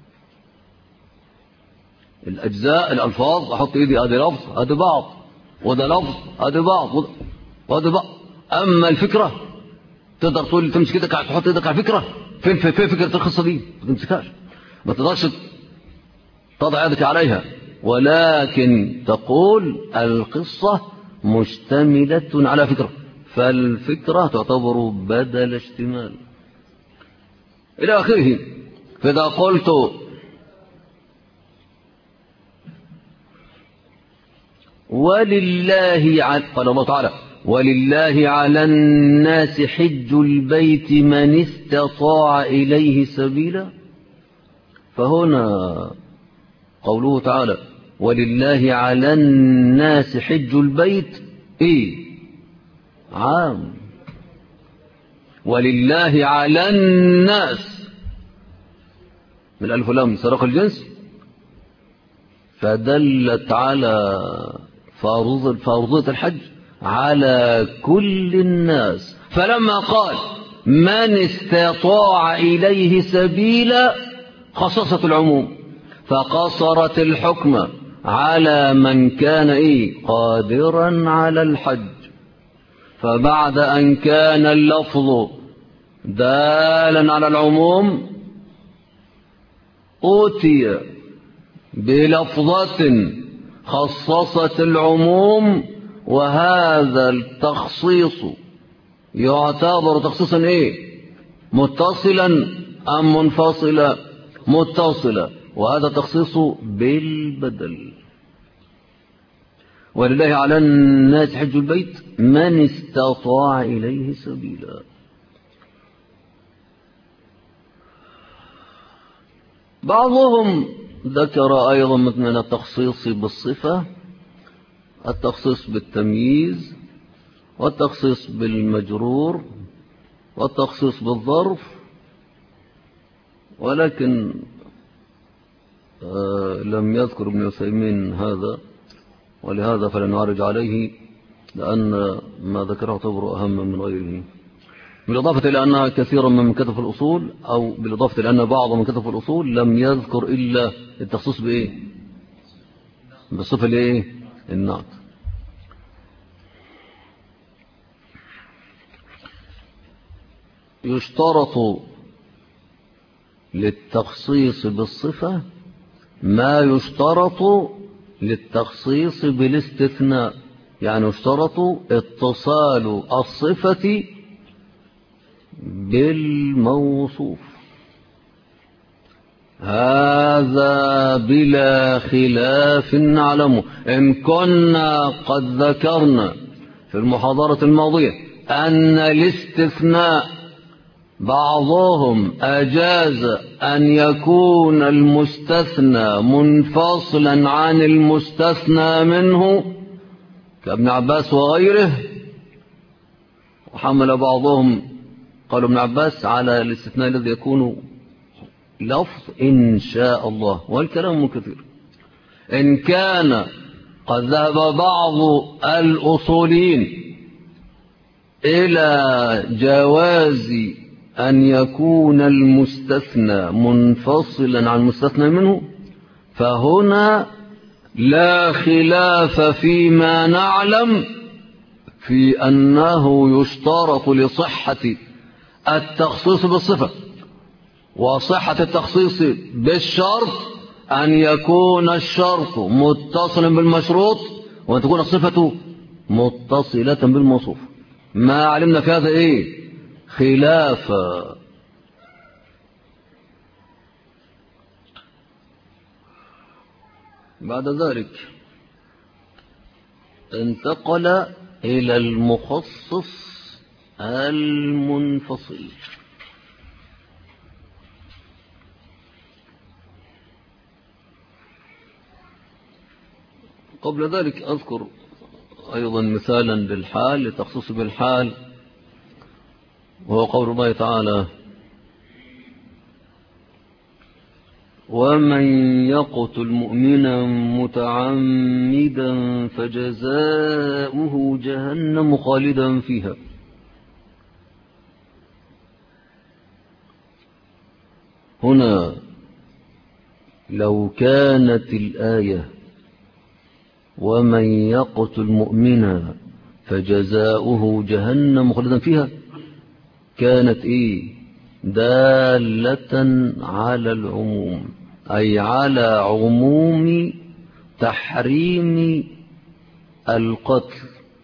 الأجزاء الألفاظ أحط إيدي أدي لفظ أدي بعض، وده لفظ أدي بعض وده بعض. أما الفكرة تقدر تقول تمسك إيدك تحط إيدك على الفكرة، فين فكرة القصة دي؟ ما تمسكهاش، ما تقدرش تضع يدك عليها، ولكن تقول القصة مشتملة على فكرة، فالفكرة تعتبر بدل اشتمال إلى آخره. فإذا قلت ولله قال الله تعالى ولله على الناس حج البيت من استطاع إليه سبيلا، فهنا قوله تعالى ولله على الناس حج البيت ايه؟ عام. ولله على الناس من الألف واللام سرق الجنس، فدلت على فرضية الحج على كل الناس. فلما قال من استطاع إليه سبيلا خصصت العموم، فقصرت الحكم على من كان قادرا على الحج. فبعد أن كان اللفظ دالا على العموم أوتي بلفظة خصصت العموم، وهذا التخصيص يعتبر تخصيصا متصلا أم منفصلا؟ متصلا، وهذا تخصيص بالبدل. ولله على الناس حج البيت من استطاع إليه سبيلا. بعضهم ذكر أيضا من التخصيص بالصفة التخصيص بالتمييز، والتخصيص بالمجرور، والتخصيص بالظرف، ولكن لم يذكر ابن عثيمين هذا، ولهذا فلا نعرج عليه، لأن ما ذكره يعتبر أهم من غيره، بالإضافة إلى أن كثيرا من كتب في الأصول، أو بالإضافة إلى أن بعض من كتب في الأصول لم يذكر إلا التخصيص بإيه؟ بالصفة الإيه؟ النعت. يشترط للتخصيص بالصفة ما يشترط للتخصيص بالاستثناء، يعني يشترط اتصال الصفة بالموصوف، هذا بلا خلاف نعلمه. إن كنا قد ذكرنا في المحاضرة الماضية أن الاستثناء بعضهم أجاز أن يكون المستثنى منفصلا عن المستثنى منه كابن عباس وغيره، وحمل بعضهم قالوا ابن عباس على الاستثناء الذي يكون لفظ إن شاء الله، والكلام كثير. إن كان قد ذهب بعض الأصوليين إلى جواز أن يكون المستثنى منفصلا عن المستثنى منه، فهنا لا خلاف فيما نعلم في أنه يشترط لصحة التخصيص بالصفة وصحة التخصيص بالشرط أن يكون الشرط متصلا بالمشروط وأن تكون الصفة متصلة بالموصوف. ما علمنا في هذا إيه؟ خلاف. بعد ذلك انتقل إلى المخصص المنفصل. قبل ذلك أذكر أيضا مثالا للحال لتخصيص بالحال، وهو قول الله تعالى: ومن يقتل مؤمنا متعمدا فجزاؤه جهنم خالدا فيها. هنا لو كانت الآية ومن يقتل مؤمنا فجزاؤه جهنم خالدا فيها كانت إيه؟ دالة على العموم، أي على عموم تحريم القتل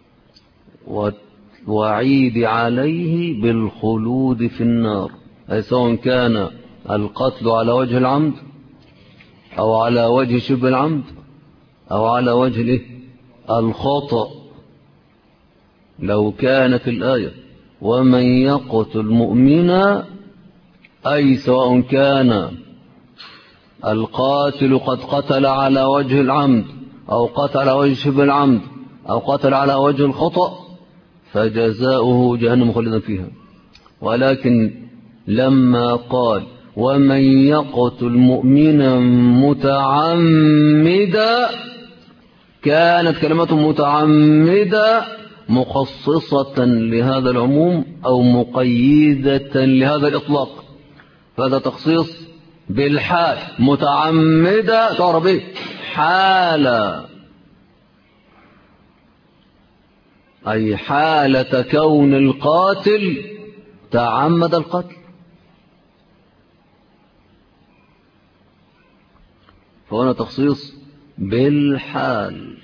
والوعيد عليه بالخلود في النار، أي سواء كان القتل على وجه العمد أو على وجه شبه العمد أو على وجه الخطأ. لو كانت الآية ومن يقتل مؤمنا، أي سواء كان القاتل قد قتل على وجه العمد أو قتل على وجه شبه العمد أو قتل على وجه الخطأ، فجزاؤه جهنم خالدا فيها. ولكن لما قال ومن يقتل مؤمنا متعمدا، كانت كلمة متعمدا مخصصة لهذا العموم أو مقيدة لهذا الإطلاق، فهذا تخصيص بالحال. متعمدة تعرف ايه؟ حالة، أي حالة كون القاتل تعمد القتل، فهنا تخصيص بالحال.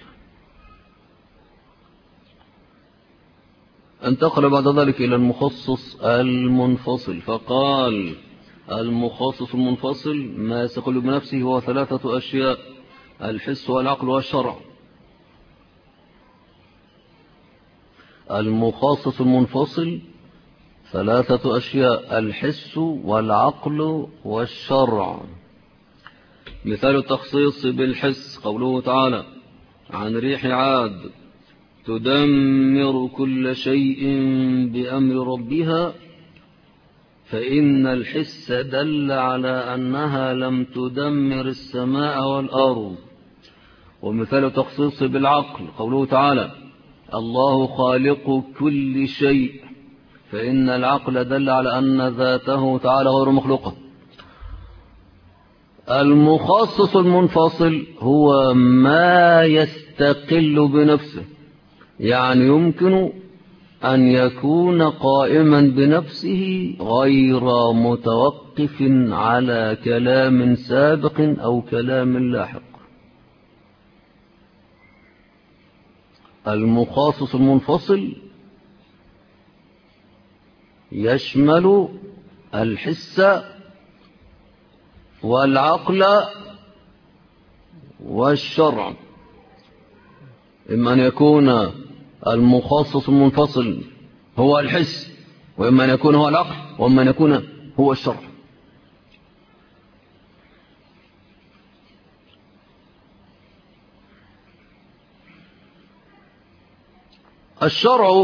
انتقل بعد ذلك إلى المخصص المنفصل، فقال: المخصص المنفصل ما يستقل بنفسه هو 3 أشياء: الحس والعقل والشرع. المخصص المنفصل 3 أشياء: الحس والعقل والشرع. مثال التخصيص بالحس قوله تعالى عن ريح عاد: تدمر كل شيء بأمر ربها، فإن الحس دل على أنها لم تدمر السماء والأرض، ومثال تخصيصه بالعقل قوله تعالى: الله خالق كل شيء، فإن العقل دل على أن ذاته تعالى غير مخلوقة. المخصص المنفصل هو ما يستقل بنفسه، يعني يمكن أن يكون قائما بنفسه غير متوقف على كلام سابق أو كلام لاحق. المخصص المنفصل يشمل الحس والعقل والشرع. إما أن يكون المخصص المنفصل هو الحس، وإما أن يكون هو العقل، وإما أن يكون هو الشرع. الشرع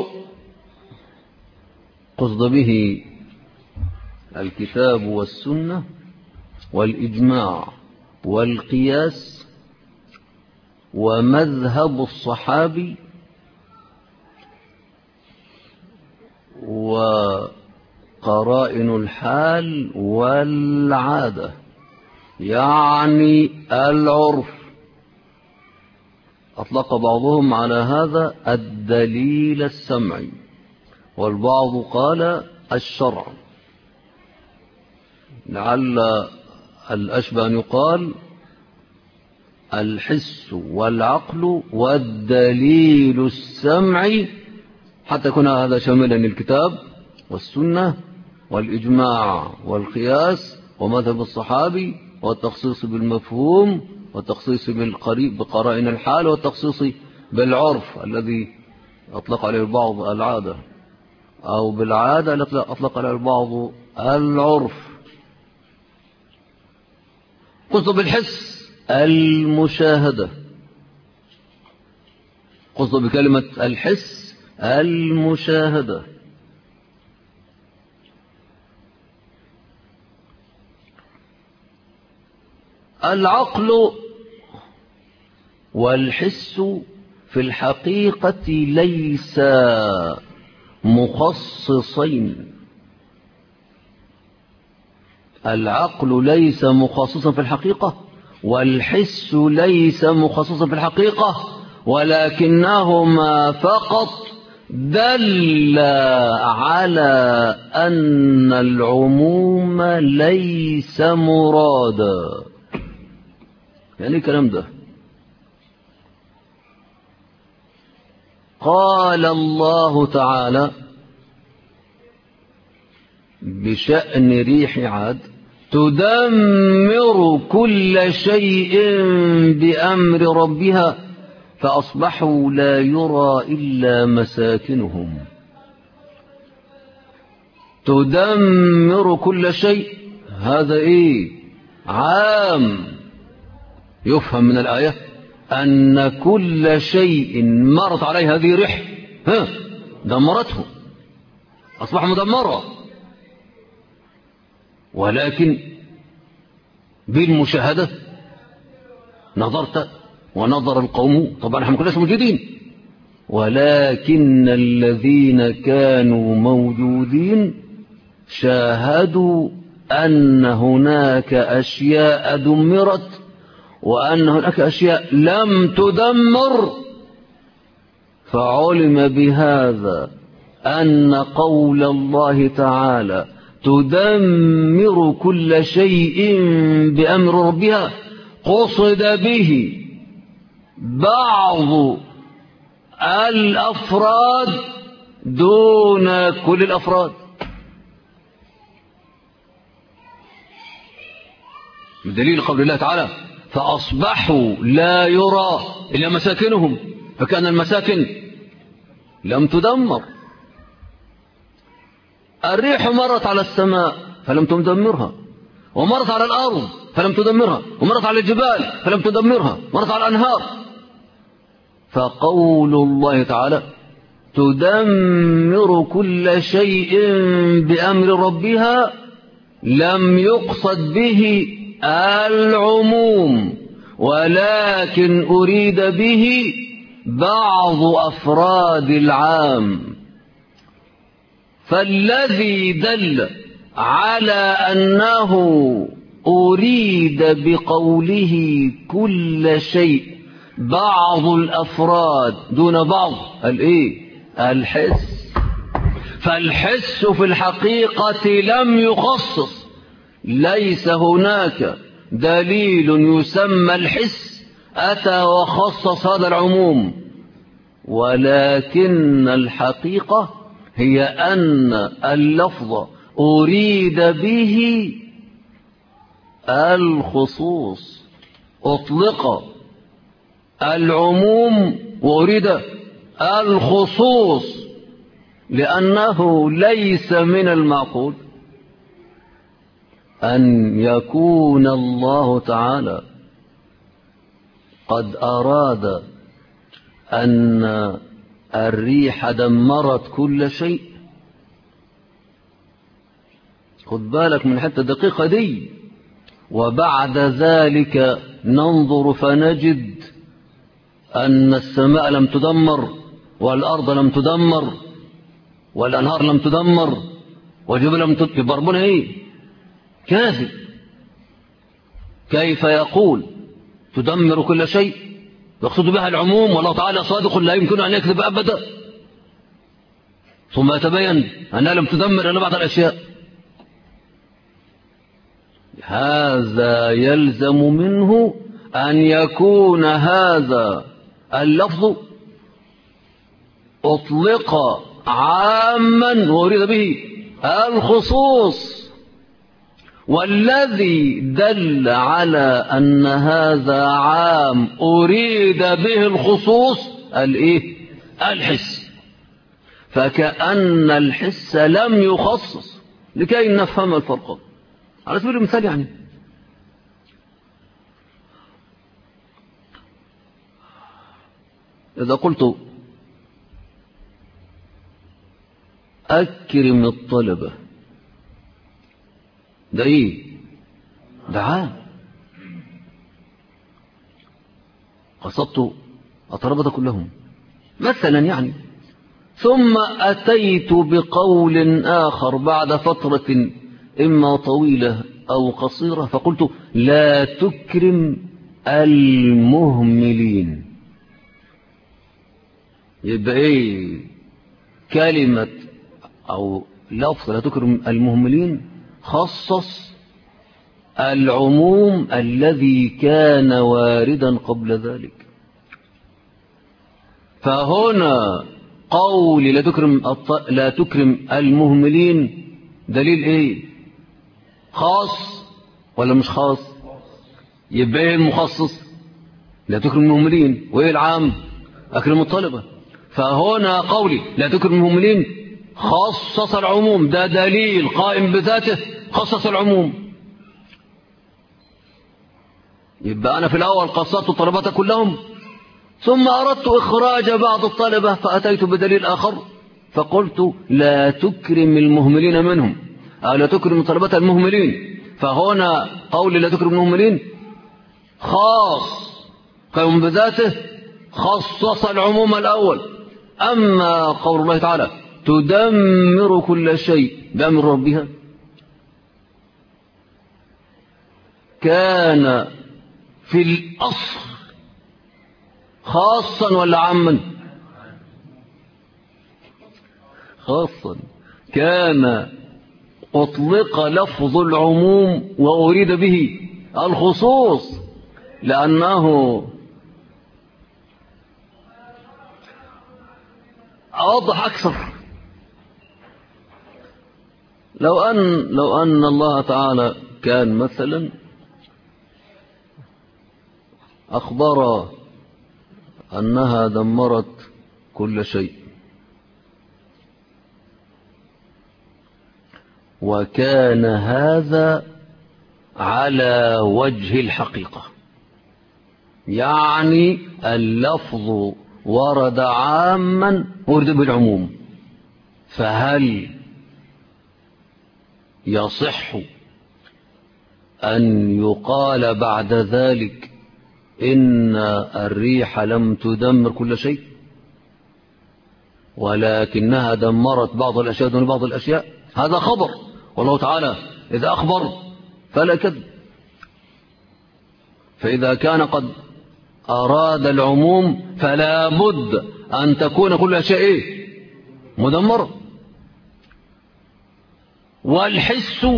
قصد به الكتاب والسنة والإجماع والقياس ومذهب الصحابي وقرائن الحال والعادة، يعني العرف. أطلق بعضهم على هذا الدليل السمعي، والبعض قال الشرع، لعل الأشبه أن يقال الحس والعقل والدليل السمعي، حتى يكون هذا شاملا للكتاب والسنة والإجماع والقياس ومذهب الصحابي، والتخصيص بالمفهوم، والتخصيص بقرائن الحال، والتخصيص بالعرف الذي أطلق عليه البعض العادة، أو بالعادة التي أطلق عليه البعض العرف. قصد بالحس المشاهدة، قصد بكلمة الحس المشاهدة. العقل والحس في الحقيقة ليس مخصصين. العقل ليس مخصصا في الحقيقة، والحس ليس مخصصا في الحقيقة، ولكنهما فقط دل على أن العموم ليس مرادا. يعني الكلام ده قال الله تعالى بشأن ريح عاد: تدمر كل شيء بأمر ربها فأصبحوا لا يرى إلا مساكنهم. تدمر كل شيء، هذا إيه؟ عام. يفهم من الآية أن كل شيء مرت عليه هذه الريح دمرته، أصبح مدمرا، ولكن بالمشاهدة نظرت ونظر القوم، طبعا نحن كلنا موجودين، ولكن الذين كانوا موجودين شاهدوا أن هناك أشياء دمرت وأن هناك أشياء لم تدمر، فعلم بهذا أن قول الله تعالى تدمر كل شيء بأمر ربها قصد به بعض الأفراد دون كل الأفراد، بدليل قول الله تعالى: فأصبحوا لا يرى إلا مساكنهم، فكأن المساكن لم تدمر. الريح مرت على السماء فلم تدمرها، ومرت على الأرض فلم تدمرها، ومرت على الجبال فلم تدمرها، مرت على الأنهار. فقول الله تعالى تدمر كل شيء بأمر ربها لم يقصد به العموم، ولكن أريد به بعض أفراد العام. فالذي دل على أنه أريد بقوله كل شيء بعض الأفراد دون بعض الحس. فالحس في الحقيقة لم يخصص، ليس هناك دليل يسمى الحس أتى وخصص هذا العموم، ولكن الحقيقة هي أن اللفظ أريد به الخصوص، أطلق العموم وأريد الخصوص، لأنه ليس من المعقول أن يكون الله تعالى قد أراد أن الريح دمرت كل شيء. خد بالك من الحتة الدقيقة دي. وبعد ذلك ننظر فنجد أن السماء لم تدمر والأرض لم تدمر والأنهار لم تدمر والجبال لم تدمر. بربنا كاذب. كيف يقول تدمر كل شيء يقصد بها العموم، والله تعالى صادق لا يمكن أن يكذب أبدا، ثم يتبين أنها لم تدمر إلا بعض الأشياء. هذا يلزم منه أن يكون هذا اللفظ أطلق عاما وأريد به الخصوص، والذي دل على أن هذا عام أريد به الخصوص الحس. فكأن الحس لم يخصص لكي نفهم الفرق. على سبيل المثال يعني إذا قلت أكرم الطلبة، ده ده عام، قصدت الطلبة كلهم مثلا يعني. ثم أتيت بقول آخر بعد فترة إما طويلة أو قصيرة فقلت لا تكرم المهملين. يبقى كلمة أو لفظ لا تكرم المهملين خصص العموم الذي كان واردا قبل ذلك. فهنا قول لا تكرم المهملين دليل خاص ولا مش خاص؟ يبقى المخصص لا تكرم المهملين، وايه العام اكرم الطلبة. فهنا قولي لا تكرم المهملين خصص العموم، ده دليل قائم بذاته خصص العموم. يبقى أنا في الأول قصدت الطلبة كلهم، ثم أردت إخراج بعض الطلبة فأتيت بدليل آخر فقلت لا تكرم المهملين منهم أو لا تكرم طلبة المهملين. فهنا قول لا تكرم المهملين خاص قائم بذاته خصص العموم الأول. أما قول الله تعالى تدمر كل شيء بأمر ربها كان في الأصل خاصا ولا عاما؟ خاصا. كان أطلق لفظ العموم وأريد به الخصوص، لأنه أوضح أكثر. لو أن الله تعالى كان مثلا أخبر أنها دمرت كل شيء وكان هذا على وجه الحقيقة، يعني اللفظ ورد عاما ورد بالعموم، فهل يصح أن يقال بعد ذلك إن الريح لم تدمر كل شيء ولكنها دمرت بعض الأشياء دون بعض الأشياء. هذا خبر، والله تعالى إذا أخبر فلا كذب. فإذا كان قد أراد العموم فلا بد أن تكون كل أشياء مدمرة. والحس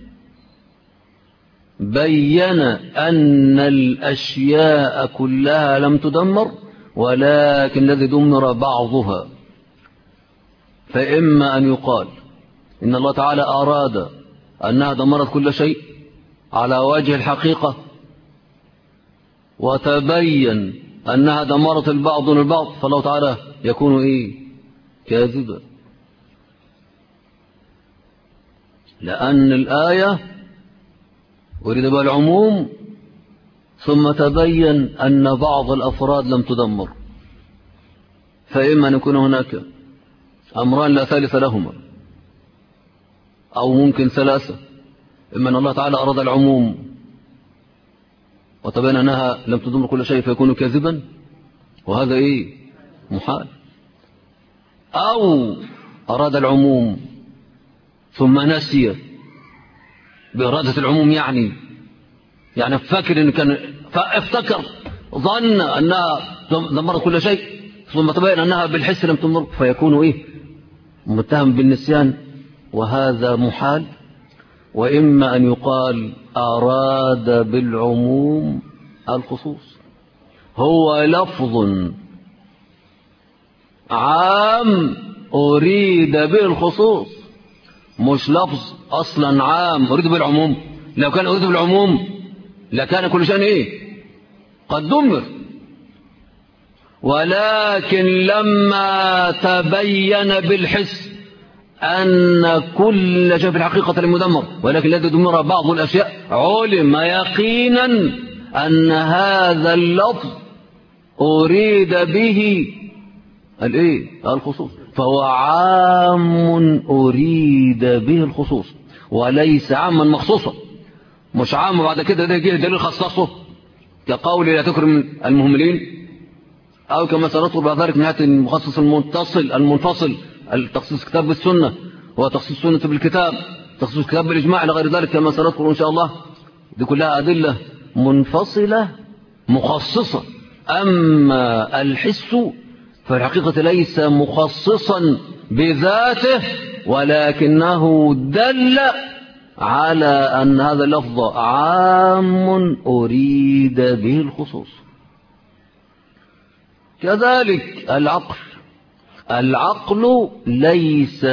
بين أن الأشياء كلها لم تدمر ولكن الذي دمر بعضها. فإما أن يقال إن الله تعالى أراد أنها دمرت كل شيء على وجه الحقيقة وتبين أنها دمرت البعض دون البعض، فالله تعالى يكون كاذبا، لأن الآية أريد بها العموم ثم تبين أن بعض الأفراد لم تدمر. فإما أن يكون هناك أمران لا ثالث لهما، أو ممكن ثلاثة. إما أن الله تعالى أراد العموم وتبين أنها لم تدمر كل شيء فيكون كاذبا، وهذا محال. أو أراد العموم ثم نسي بإرادة العموم، يعني فاكر إن كان افتكر ظن أنها دمرت كل شيء ثم تبين أنها بالحس لم تدمر، فيكون متهم بالنسيان، وهذا محال. وإما أن يقال أراد بالعموم الخصوص، هو لفظ عام أريد به الخصوص، مش لفظ أصلا عام أريد به العموم. لو كان أريد بالعموم لكان كل شيء قد دمر، ولكن لما تبين بالحس أن كل شيء في الحقيقة المدمر ولكن الذي دمر بعض الأشياء، علم يقينا أن هذا اللفظ أريد به الخصوص، فهو عام أريد به الخصوص وليس عاما مخصوصا. مش عام وبعد كده ده جه دليل خصصه كقول لا تكرم المهملين، أو كما سنطلب بعد ذلك من هذا المخصص المنفصل، التخصيص كتاب بالسنة وتخصيص سنة بالكتاب، تخصيص كتاب بالإجماع إلى غير ذلك كما سنذكر إن شاء الله. دي كلها أدلة منفصلة مخصصة. أما الحس فالحقيقة ليس مخصصا بذاته ولكنه دل على أن هذا اللفظ عام أريد به الخصوص. كذلك العقل ليس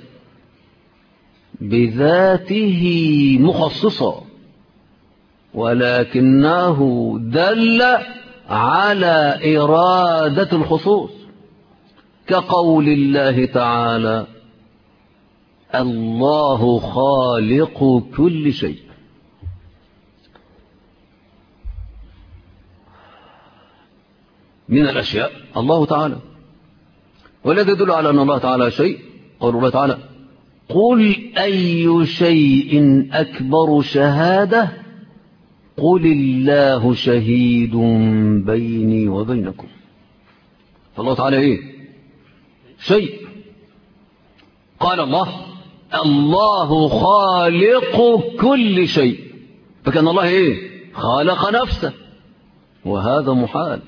بذاته مخصصا ولكنه دل على إرادة الخصوص، كقول الله تعالى الله خالق كل شيء. من الأشياء الله تعالى، والذي يدل على أن الله تعالى شيء قول الله تعالى قل أي شيء أكبر شهادة قل الله شهيد بيني وبينكم. فالله تعالى شيء. قال الله خالق كل شيء، فكان الله خالق نفسه، وهذا محال.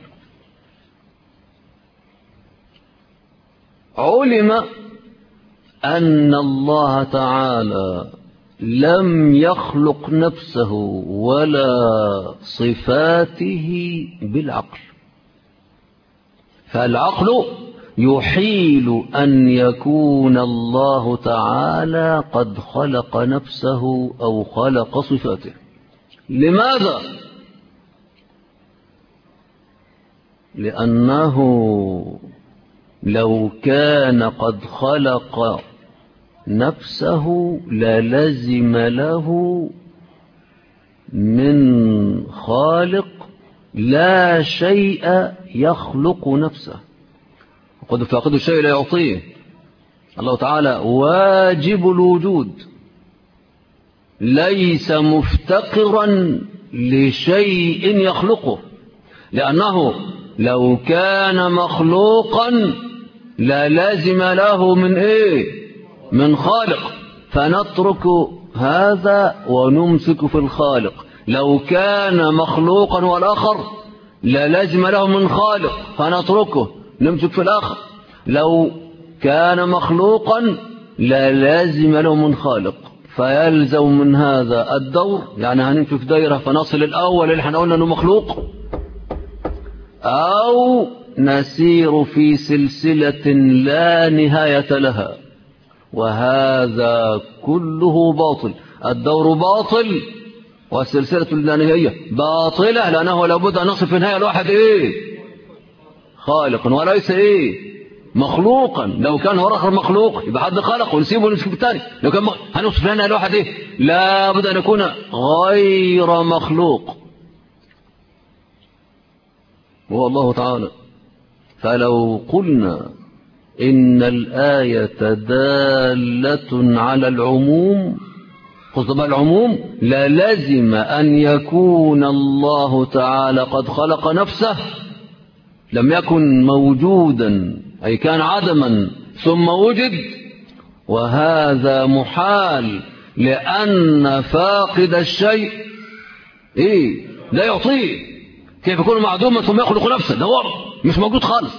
علم أن الله تعالى لم يخلق نفسه ولا صفاته بالعقل، فالعقل يحيل أن يكون الله تعالى قد خلق نفسه أو خلق صفاته. لماذا؟ لأنه لو كان قد خلق نفسه للزم له من خالق لا شيء يخلق نفسه، وقد فاقد الشيء لا يعطيه. الله تعالى واجب الوجود، ليس مفتقرا لشيء يخلقه، لأنه لو كان مخلوقا للازم له من إيه؟ من خالق، فنترك هذا ونمسك في الخالق. لو كان مخلوقا والآخر للازم له من خالق، فنتركه نمسك في الآخر. لو كان مخلوقا للازم له من خالق، فيلزم من هذا الدور، يعني هنمشي في دايرة فنصل الأول اللي احنا قلنا انه مخلوق، أو نسير في سلسلة لا نهاية لها، وهذا كله باطل. الدور باطل والسلسلة اللانهائية باطلة، لأنه لابد أن نصل في النهاية الواحد إيه؟ خالقا وليس إيه؟ مخلوقا. لو كان هو آخر مخلوق يبقى حد خلق ونسيبه ونسيب الثاني. لو كان هنوصف في النهاية الواحد إيه؟ لابد أن يكون غير مخلوق، هو الله تعالى. فلو قلنا إن الآية دالة على العموم، خصوصا العموم، للزم أن يكون الله تعالى قد خلق نفسه، لم يكن موجودا أي كان عدما ثم وجد، وهذا محال، لأن فاقد الشيء إيه؟ لا يعطيه. كيف يكون معدوما ثم يخلق نفسه؟ ده مش موجود خالص،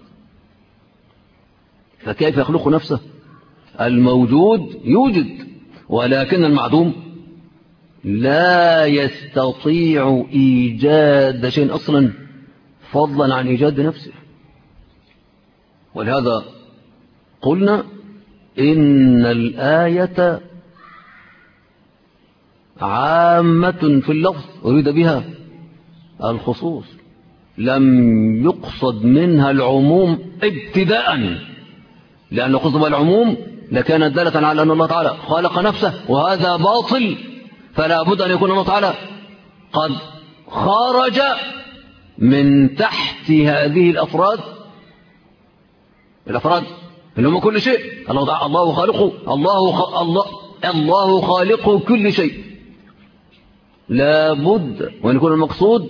فكيف يخلق نفسه؟ الموجود يوجد، ولكن المعدوم لا يستطيع إيجاد شيء أصلا، فضلا عن إيجاد نفسه. ولهذا قلنا إن الآية عامة في اللفظ أريد بها الخصوص، لم يقصد منها العموم ابتداء، لأن قصد العموم لكانت دالة على أن الله تعالى خلق نفسه، وهذا باطل. فلا بد أن يكون الله تعالى قد خرج من تحت هذه الأفراد اللي هم كل شيء. الله خالقه، الله خالق كل شيء. لا بد وأن يكون المقصود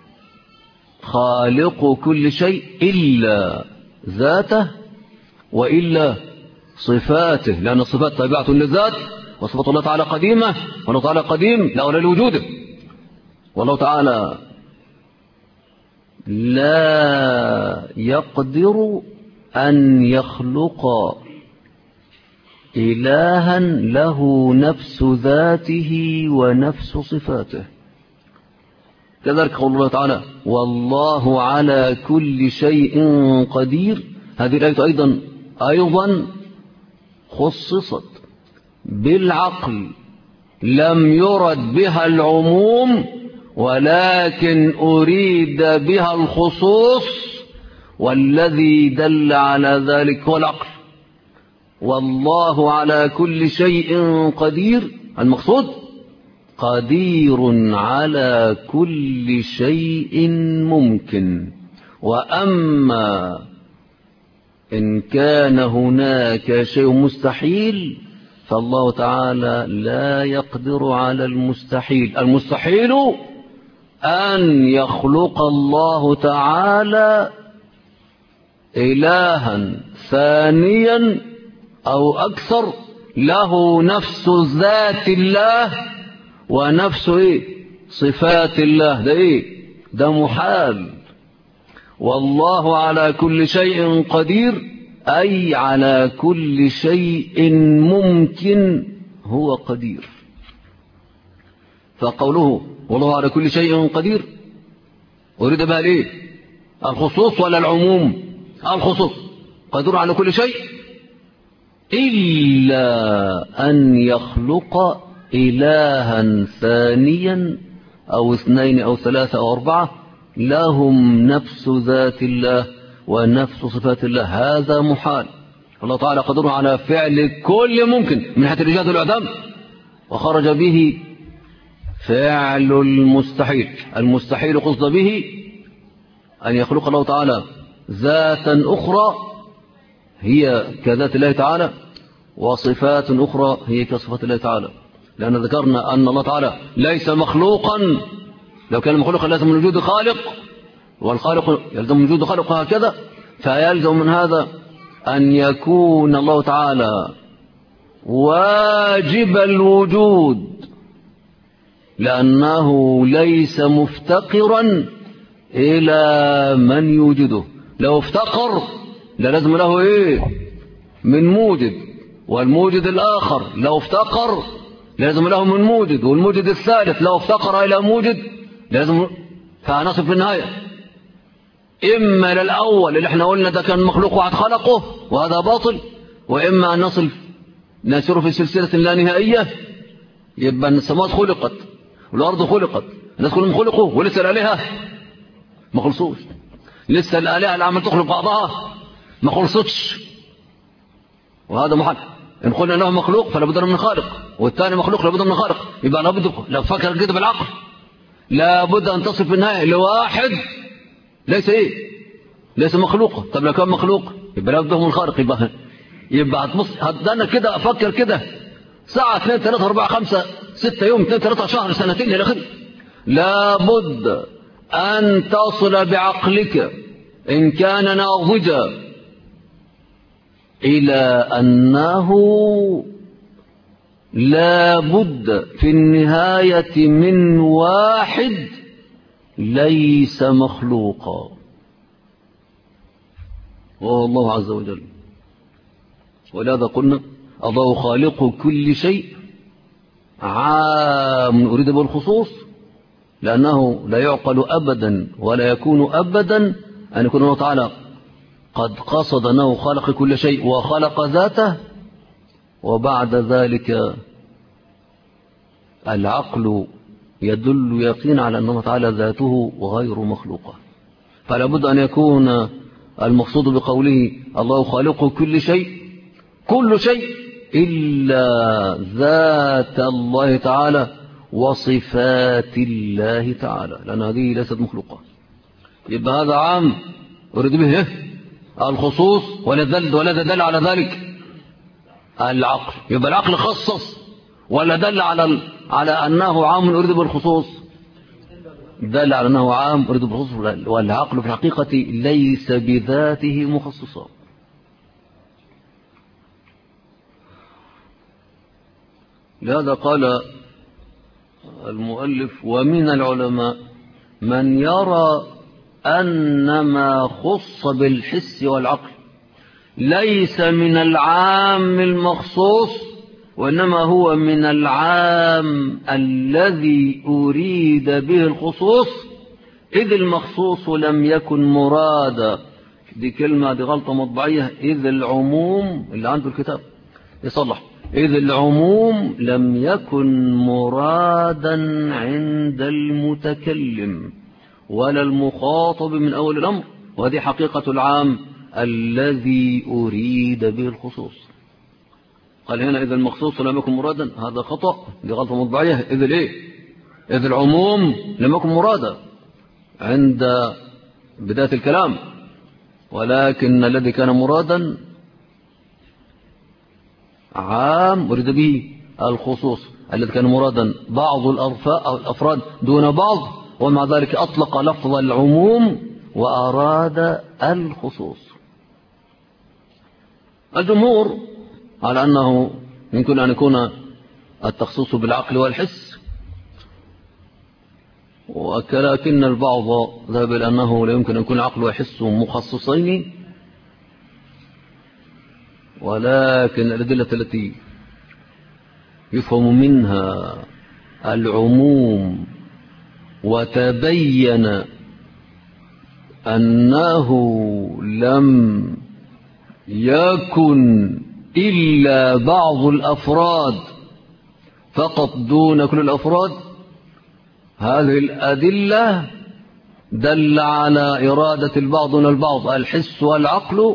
خالق كل شيء إلا ذاته وإلا صفاته، لأن الصفات تابعة للذات، وصفات الله تعالى قديمة، والله تعالى قديم لا ولا لوجوده. والله تعالى لا يقدر أن يخلق إلها له نفس ذاته ونفس صفاته. كذلك قول الله تعالى والله على كل شيء قدير. هذه الآية أيضا خصصت بالعقل، لم يرد بها العموم، ولكن أريد بها الخصوص، والذي دل على ذلك هو العقل. والله على كل شيء قدير، المقصود قدير على كل شيء ممكن. وأما إن كان هناك شيء مستحيل فالله تعالى لا يقدر على المستحيل. المستحيل أن يخلق الله تعالى إلها ثانيا أو أكثر له نفس ذات الله ونفس صفات الله. ده محال. والله على كل شيء قدير، أي على كل شيء ممكن هو قدير. فقوله والله على كل شيء قدير أريد بها الخصوص ولا العموم؟ الخصوص، قدير على كل شيء إلا أن يخلق إلها ثانيا أو اثنين أو ثلاثة أو أربعة لهم نفس ذات الله ونفس صفات الله. هذا محال. الله تعالى قدر على فعل كل ممكن من حيث الإيجاد والإعدام، وخرج به فعل المستحيل. المستحيل قصد به أن يخلق الله تعالى ذاتا أخرى هي كذات الله تعالى، وصفات أخرى هي كصفات الله تعالى، لأن ذكرنا أن الله تعالى ليس مخلوقا. لو كان مخلوقا لازم من وجود خالق، والخالق يلزم وجود خلق هكذا، فيلزم من هذا أن يكون الله تعالى واجب الوجود، لأنه ليس مفتقرا إلى من يوجده. لو افتقر لازم له إيه؟ من موجد، والموجد الآخر لو افتقر لازم له من موجد، والموجد الثالث لو افتقر إلى موجد لازم. فنصل في النهاية إما للأول اللي احنا قلنا ده كان مخلوق واحد خلقه وهذا باطل، وإما أن نسير في سلسلة لا نهائية، يبقى السماوات خلقت والأرض خلقت، الناس كلهم خلقوا ولسه الآلهة ما خلصوش، لسه الآلهة اللي عمل تخلق بعضها ما خلصتش، وهذا محال. إن قلنا أنه مخلوق فلا بد من خالق، والثاني مخلوق لا بد من خالق، يبقى لابد لو فكر كده بالعقل لابد أن تصل في النهاية لواحد ليس إيه؟ ليس مخلوقه. طب لو كان مخلوق يبقى لابد من خالق، يبقى هتبص هتدانا كده أفكر كده ساعة 2 3 4 5 6 يوم 2 3 شهر سنتين إلى آخره. لابد أن تصل بعقلك إن كان ناضجا إلى أنه لابد في النهاية من واحد ليس مخلوقا، وهو الله عز وجل. ولهذا قلنا الله خالق كل شيء عام أريد بالخصوص، لأنه لا يعقل أبدا ولا يكون أبدا أن يكون الله تعالى قد قصد أنه خلق كل شيء وخلق ذاته، وبعد ذلك العقل يدل يقين على أن الله تعالى ذاته غير مخلوقة. فلا بد أن يكون المقصود بقوله الله خالق كل شيء كل شيء إلا ذات الله تعالى وصفات الله تعالى، لأن هذه ليست مخلوقة. يبقى هذا عام أريد به الخصوص، ولا دل على ذلك العقل. يبقى العقل خصص ولا دل على أنه عام أريد بالخصوص؟ دل على أنه عام أريد بالخصوص، والعقل في الحقيقة ليس بذاته مخصصا. لهذا قال المؤلف ومن العلماء من يرى أن ما خص بالحس والعقل ليس من العام المخصوص، وإنما هو من العام الذي أريد به الخصوص، إذ المخصوص لم يكن مرادا. دي كلمة دي غلطة مطبعية، إذ العموم اللي عنده الكتاب يصلح، إذ العموم لم يكن مرادا عند المتكلم ولا المخاطب من أول الأمر، وهذه حقيقة العام الذي أريد به الخصوص. قال هنا إذا المخصوص لم يكن مرادا، هذا خطأ، دي غلطة مطبعية. إذ العموم لم يكن مرادا عند بداية الكلام، ولكن الذي كان مرادا عام أريد به الخصوص، الذي كان مرادا بعض الأفراد دون بعض، ومع ذلك أطلق لفظ العموم وأراد الخصوص. الجمهور على أنه يمكن أن يكون التخصيص بالعقل والحس، ولكن البعض ذهب إلى أنه لا يمكن أن يكون العقل والحس مخصصين، ولكن الأدلة التي يفهم منها العموم وتبين أنه لم يكن إلا بعض الأفراد فقط دون كل الأفراد، هذه الأدلة دل على إرادة البعض دون البعض الحس والعقل،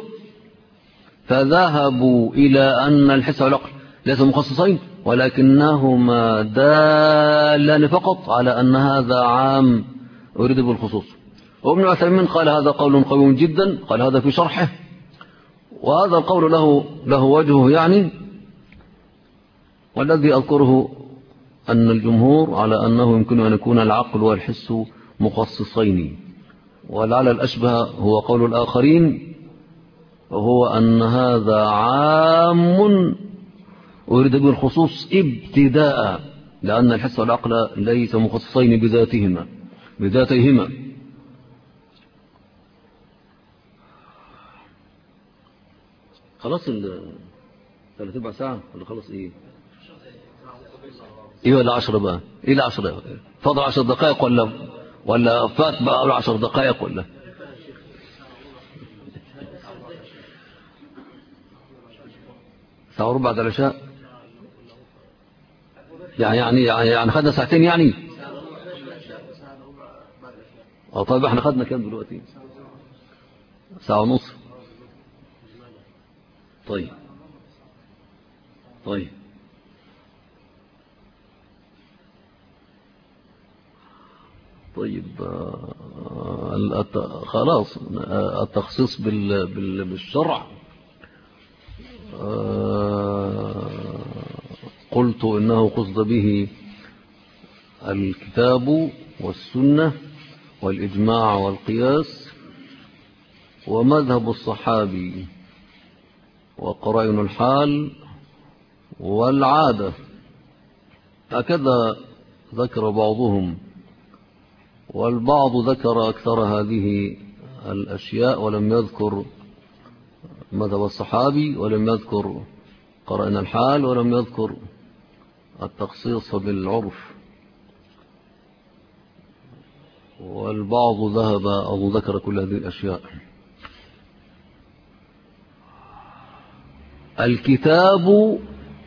فذهبوا إلى أن الحس والعقل ليس مخصصين، ولكنهما دالان فقط على أن هذا عام أريد بالخصوص. وابن عثيمين قال هذا قول قوي جدا، قال هذا في شرحه، وهذا القول له وجهه يعني، والذي أذكره أن الجمهور على أنه يمكن أن يكون العقل والحس مخصصين، ولعل الأشبه هو قول الآخرين، وهو أن هذا عام أريد به الخصوص ابتداء، لأن الحس والعقل ليس مخصصين بذاتيهما. خلاص 3/4 ساعة ولا خلاص ايه ولا 10 بقى؟ ايه 10 فاضل 10 دقائق ولا فات بقى 10 دقائق ولا ساعة وربع بعد العشاء؟ يعني خدنا ساعتين يعني. طيب احنا خدنا كام دلوقتي؟ ساعة ونص. طيب خلاص التخصيص بالشرع. قلت إنه قصد به الكتاب والسنة والإجماع والقياس ومذهب الصحابي وقرائن الحال والعادة، هكذا ذكر بعضهم، والبعض ذكر أكثر هذه الأشياء ولم يذكر مذهب الصحابي ولم يذكر قرائن الحال ولم يذكر التخصيص بالعرف، والبعض ذهب أو ذكر كل هذه الأشياء. الكتاب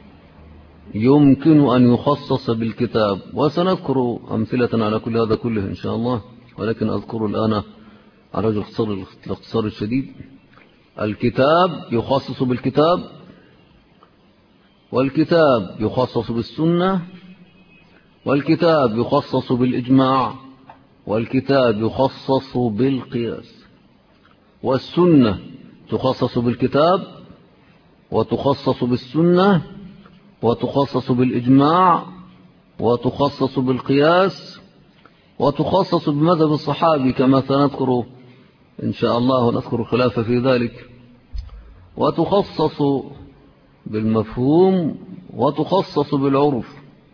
يمكن أن يخصص بالكتاب، وسنذكر أمثلة على كل هذا كله إن شاء الله، ولكن أذكر الآن على وجه الاختصار الشديد. الكتاب يخصص بالكتاب، والكتاب يخصص بالسنة، والكتاب يخصص بالإجماع، والكتاب يخصص بالقياس، والسنة تخصص بالكتاب وتخصص بالسنة وتخصص بالإجماع وتخصص بالقياس وتخصص بمذهب الصحابي كما سنذكر إن شاء الله، ونذكر الخلاف في ذلك، وتخصص بالمفهوم وتخصص بالعرف.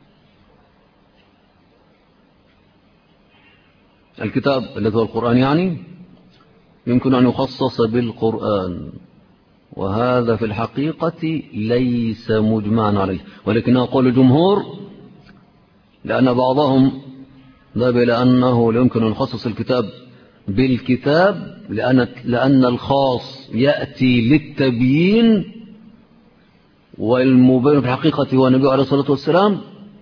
الكتاب الذي هو القرآن يعني يمكن أن يخصص بالقرآن، وهذا في الحقيقة ليس مجمعا عليه، ولكنه قول الجمهور، لأن بعضهم ذهب إلى أنه لا يمكن أن يخصص الكتاب بالكتاب، لأن الخاص يأتي للتبيين، والمبين في الحقيقة هو النبي عليه الصلاة والسلام،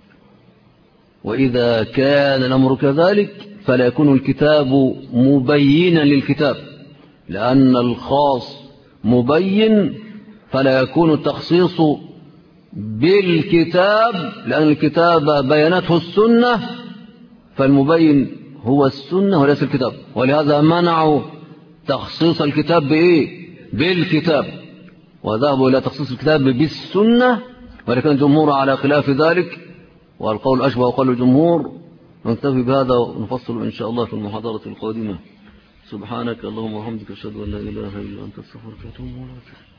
وإذا كان الأمر كذلك فلا يكون الكتاب مبينا للكتاب، لأن الخاص مبين، فلا يكون التخصيص بالكتاب، لأن الكتاب بينته السنة، فالمبين هو السنة وليس الكتاب، ولهذا منعوا تخصيص الكتاب بالكتاب، وذهبوا إلى تخصيص الكتاب بالسنة، ولكن الجمهور على خلاف ذلك، والقول أشبه قول الجمهور. نكتفي بهذا ونفصل إن شاء الله في المحاضرة القادمة. سبحانك اللهم وبحمدك أشهد أن لا إله إلا أنت أستغفرك وأتوب إليك.